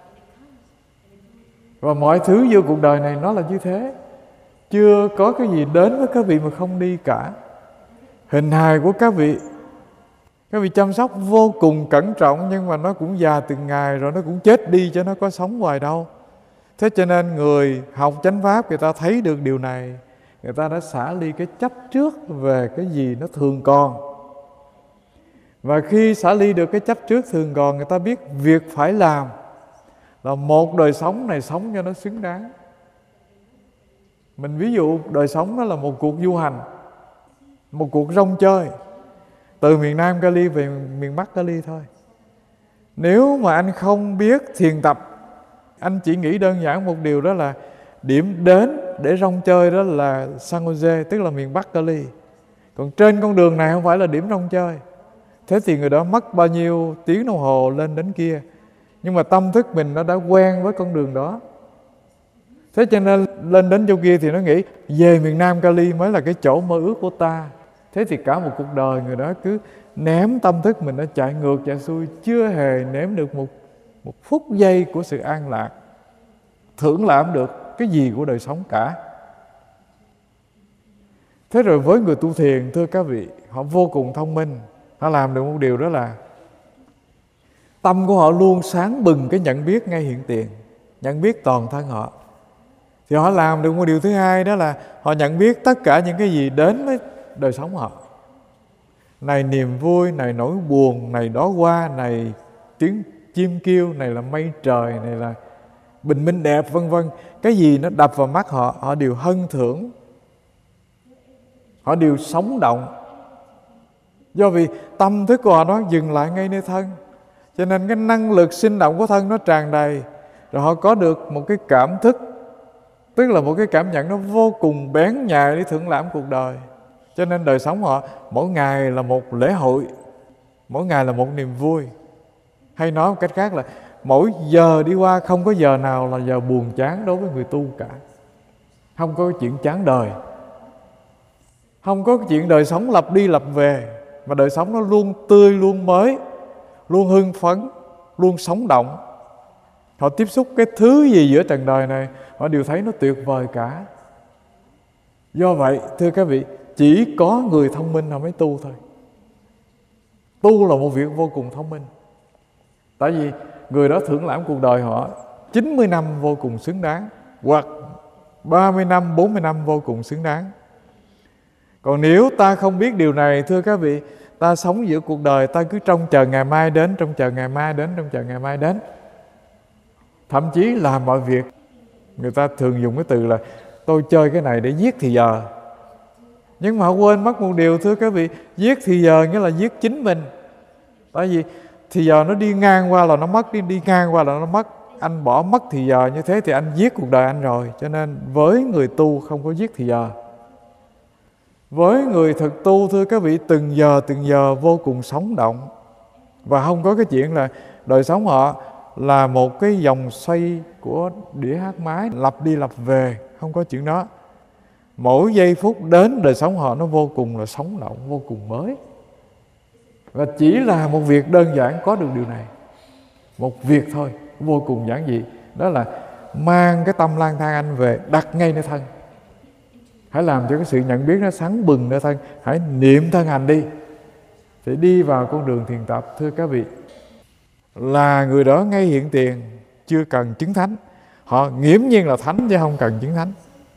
Và mọi thứ vô cuộc đời này nó là như thế. Chưa có cái gì đến với các vị mà không đi cả. Hình hài của các vị chăm sóc vô cùng cẩn trọng, nhưng mà nó cũng già từng ngày rồi nó cũng chết đi, cho nó có sống hoài đâu. Thế cho nên người học chánh pháp người ta thấy được điều này, người ta đã xả ly cái chấp trước về cái gì nó thường còn. Và khi xả ly được cái chấp trước thường còn, người ta biết việc phải làm là một đời sống này sống cho nó xứng đáng. Mình ví dụ đời sống đó là một cuộc du hành, một cuộc rong chơi từ miền Nam Cali về miền Bắc Cali thôi. Nếu mà anh không biết thiền tập, anh chỉ nghĩ đơn giản một điều, đó là điểm đến để rong chơi đó là San Jose, tức là miền Bắc Cali. Còn trên con đường này không phải là điểm rong chơi. Thế thì người đó mất bao nhiêu tiếng đồng hồ lên đến kia. Nhưng mà tâm thức mình nó đã quen với con đường đó. Thế cho nên lên đến chỗ kia thì nó nghĩ về miền Nam Cali mới là cái chỗ mơ ước của ta. Thế thì cả một cuộc đời người đó cứ ném tâm thức mình nó chạy ngược chạy xuôi, chưa hề nếm được một phút giây của sự an lạc, thưởng lãm được cái gì của đời sống cả. Thế rồi với người tu thiền, thưa các vị, họ vô cùng thông minh. Họ làm được một điều đó là tâm của họ luôn sáng bừng cái nhận biết ngay hiện tiền, nhận biết toàn thân họ. Thì họ làm được một điều thứ hai, đó là họ nhận biết tất cả những cái gì đến với đời sống họ. Này niềm vui, này nỗi buồn, này đóa hoa, này tiếng chim kêu, này là mây trời, này là bình minh đẹp, vân vân. Cái gì nó đập vào mắt họ, họ đều hân thưởng, họ đều sống động. Do vì tâm thức của họ nó dừng lại ngay nơi thân, cho nên cái năng lực sinh động của thân nó tràn đầy. Rồi họ có được một cái cảm thức, tức là một cái cảm nhận nó vô cùng bén nhạy để thưởng lãm cuộc đời. Cho nên đời sống họ mỗi ngày là một lễ hội, mỗi ngày là một niềm vui. Hay nói một cách khác là mỗi giờ đi qua không có giờ nào là giờ buồn chán đối với người tu cả. Không có chuyện chán đời, không có chuyện đời sống lặp đi lặp về, mà đời sống nó luôn tươi, luôn mới, luôn hưng phấn, luôn sống động. Họ tiếp xúc cái thứ gì giữa trần đời này, họ đều thấy nó tuyệt vời cả. Do vậy, thưa các vị, chỉ có người thông minh họ mới tu thôi. Tu là một việc vô cùng thông minh. Tại vì người đó thưởng lãm cuộc đời họ 90 năm vô cùng xứng đáng, hoặc 30 năm, 40 năm vô cùng xứng đáng. Còn nếu ta không biết điều này, thưa các vị, ta sống giữa cuộc đời, ta cứ trông chờ ngày mai đến, trông chờ ngày mai đến, trông chờ ngày mai đến. Thậm chí làm mọi việc, người ta thường dùng cái từ là tôi chơi cái này để giết thì giờ. Nhưng mà họ quên mất một điều, thưa các vị, giết thì giờ nghĩa là giết chính mình. Tại vì thì giờ nó đi ngang qua là nó mất, đi ngang qua là nó mất. Anh bỏ mất thì giờ như thế thì anh giết cuộc đời anh rồi. Cho nên với người tu không có giết thì giờ. Với người thực tu, thưa các vị, từng giờ vô cùng sống động. Và không có cái chuyện là đời sống họ là một cái vòng xoay của đĩa hát máy lặp đi lặp về. Không có chuyện đó. Mỗi giây phút đến đời sống họ nó vô cùng là sống động, vô cùng mới. Và chỉ là một việc đơn giản có được điều này. Một việc thôi, vô cùng giản dị. Đó là mang cái tâm lang thang anh về, đặt ngay nơi thân. Hãy làm cho cái sự nhận biết nó sáng bừng nơi thân. Hãy niệm thân hành đi, thì đi vào con đường thiền tập. Thưa các vị, là người đó ngay hiện tiền, chưa cần chứng thánh. Họ nghiễm nhiên là thánh chứ không cần chứng thánh.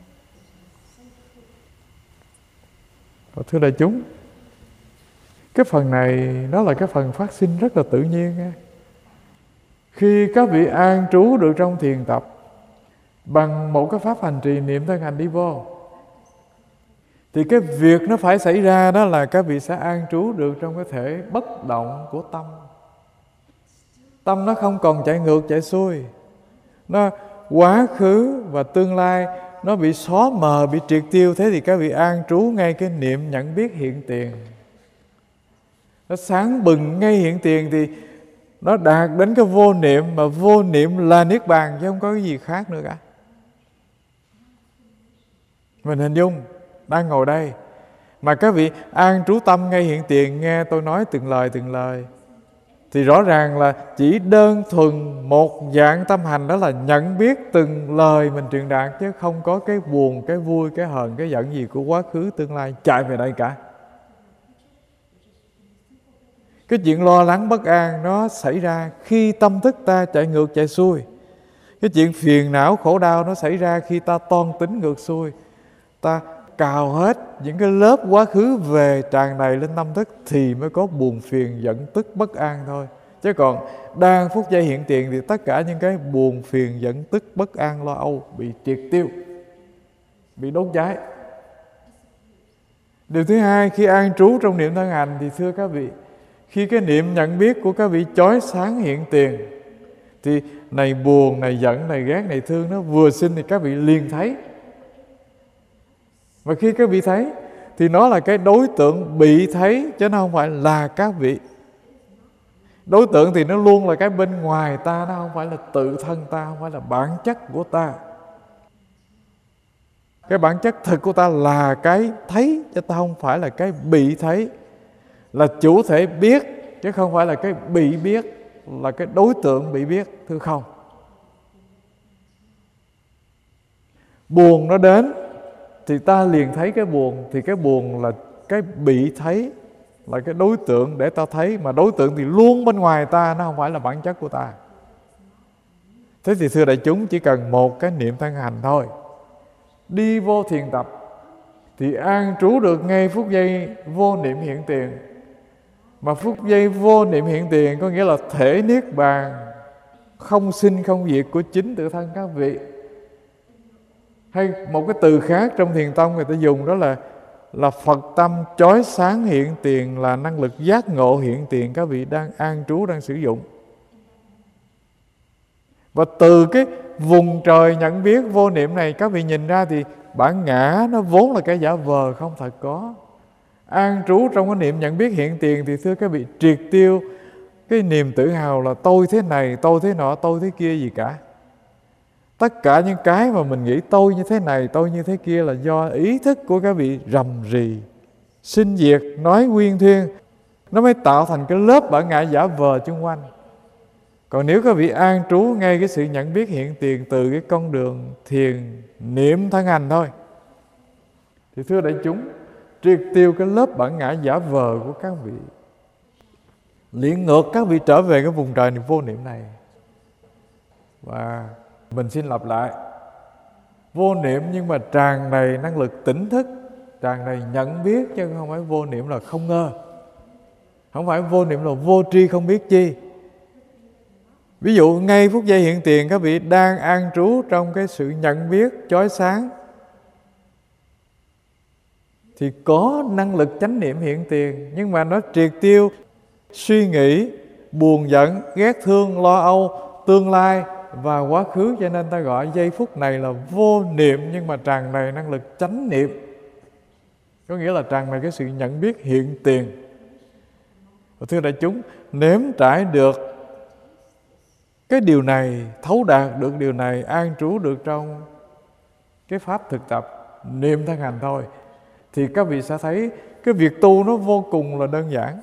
Thưa đại chúng, cái phần này đó là cái phần phát sinh rất là tự nhiên. Khi các vị an trú được trong thiền tập bằng một cái pháp hành trì niệm thân hành đi vô, thì cái việc nó phải xảy ra đó là các vị sẽ an trú được trong cái thể bất động của tâm. Tâm nó không còn chạy ngược chạy xuôi, nó quá khứ và tương lai nó bị xóa mờ, bị triệt tiêu. Thế thì các vị an trú ngay cái niệm nhận biết hiện tiền, nó sáng bừng ngay hiện tiền, thì nó đạt đến cái vô niệm. Mà vô niệm là niết bàn chứ không có cái gì khác nữa cả. Mình hình dung đang ngồi đây mà các vị an trú tâm ngay hiện tiền, nghe tôi nói từng lời, thì rõ ràng là chỉ đơn thuần một dạng tâm hành, đó là nhận biết từng lời mình truyền đạt, chứ không có cái buồn, cái vui, cái hờn, cái giận gì của quá khứ tương lai chạy về đây cả. Cái chuyện lo lắng bất an nó xảy ra khi tâm thức ta chạy ngược chạy xuôi. Cái chuyện phiền não khổ đau nó xảy ra khi ta toan tính ngược xuôi. Ta cào hết những cái lớp quá khứ về tràn đầy lên tâm thức thì mới có buồn phiền giận tức bất an thôi. Chứ còn đang phút giây hiện tiền thì tất cả những cái buồn phiền giận tức bất an lo âu bị triệt tiêu, bị đốt cháy. Điều thứ hai, khi an trú trong niệm thân hành thì thưa các vị, khi cái niệm nhận biết của các vị chói sáng hiện tiền, thì này buồn, này giận, này ghét, này thương nó vừa sinh thì các vị liền thấy. Và khi các vị thấy thì nó là cái đối tượng bị thấy, chứ nó không phải là các vị. Đối tượng thì nó luôn là cái bên ngoài ta, nó không phải là tự thân ta, không phải là bản chất của ta. Cái bản chất thực của ta là cái thấy, chứ ta không phải là cái bị thấy. Là chủ thể biết, chứ không phải là cái bị biết, là cái đối tượng bị biết, thưa không? Buồn nó đến thì ta liền thấy cái buồn. Thì cái buồn là cái bị thấy, là cái đối tượng để ta thấy. Mà đối tượng thì luôn bên ngoài ta, nó không phải là bản chất của ta. Thế thì thưa đại chúng, chỉ cần một cái niệm thân hành thôi, đi vô thiền tập thì an trú được ngay phút giây vô niệm hiện tiền. Mà phút giây vô niệm hiện tiền có nghĩa là thể niết bàn không sinh không diệt của chính tự thân các vị. Hay một cái từ khác trong thiền tông người ta dùng đó là Phật tâm chói sáng hiện tiền, là năng lực giác ngộ hiện tiền các vị đang an trú, đang sử dụng. Và từ cái vùng trời nhận biết vô niệm này, các vị nhìn ra thì bản ngã nó vốn là cái giả vờ không thật có. An trú trong cái niệm nhận biết hiện tiền thì thưa các vị, triệt tiêu cái niềm tự hào là tôi thế này, tôi thế nọ, tôi thế kia gì cả. Tất cả những cái mà mình nghĩ tôi như thế này, tôi như thế kia là do ý thức của các vị rầm rì, sinh diệt, nói nguyên thuyên, nó mới tạo thành cái lớp bản ngã giả vờ chung quanh. Còn nếu các vị an trú ngay cái sự nhận biết hiện tiền từ cái con đường thiền niệm thân hành thôi, thì thưa đại chúng, triệt tiêu cái lớp bản ngã giả vờ của các vị, liền ngược các vị trở về cái vùng trời vô niệm này. Và mình xin lặp lại, vô niệm nhưng mà tràn đầy năng lực tỉnh thức, tràn đầy nhận biết, chứ không phải vô niệm là không ngơ, không phải vô niệm là vô tri không biết chi. Ví dụ ngay phút giây hiện tiền các vị đang an trú trong cái sự nhận biết chói sáng, thì có năng lực chánh niệm hiện tiền, nhưng mà nó triệt tiêu suy nghĩ, buồn giận, ghét thương, lo âu, tương lai và quá khứ. Cho nên ta gọi giây phút này là vô niệm nhưng mà tràn đầy năng lực chánh niệm, có nghĩa là tràn đầy cái sự nhận biết hiện tiền. Và thưa đại chúng, nếm trải được cái điều này, thấu đạt được điều này, an trú được trong cái pháp thực tập niệm thân hành thôi, thì các vị sẽ thấy cái việc tu nó vô cùng là đơn giản.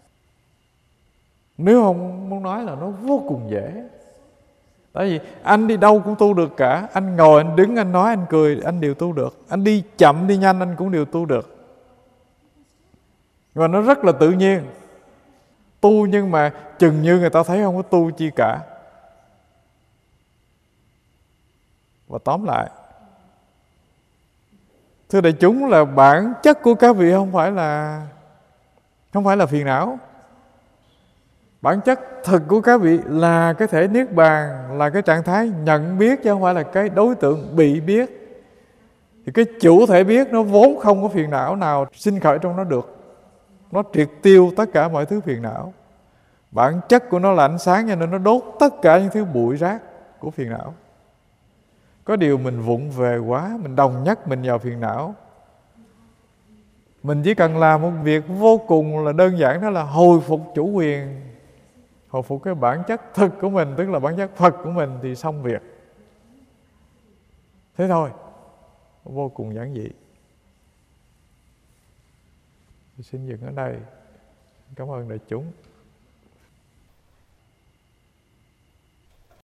Nếu không muốn nói là nó vô cùng dễ. Tại vì anh đi đâu cũng tu được cả. Anh ngồi, anh đứng, anh nói, anh cười, anh đều tu được. Anh đi chậm, đi nhanh, anh cũng đều tu được. Và nó rất là tự nhiên. Tu nhưng mà chừng như người ta thấy không có tu chi cả. Và tóm lại, thưa đại chúng, là bản chất của các vị không phải là phiền não. Bản chất thực của các vị là cái thể niết bàn, là cái trạng thái nhận biết, chứ không phải là cái đối tượng bị biết. Thì cái chủ thể biết nó vốn không có phiền não nào sinh khởi trong nó được. Nó triệt tiêu tất cả mọi thứ phiền não. Bản chất của nó là ánh sáng, cho nên nó đốt tất cả những thứ bụi rác của phiền não. Có điều mình vụng về quá, mình đồng nhất mình vào phiền não. Mình chỉ cần làm một việc vô cùng là đơn giản, đó là hồi phục chủ quyền, hồi phục cái bản chất thực của mình, tức là bản chất Phật của mình, thì xong việc. Thế thôi, vô cùng giản dị. Xin dừng ở đây. Cảm ơn đại chúng.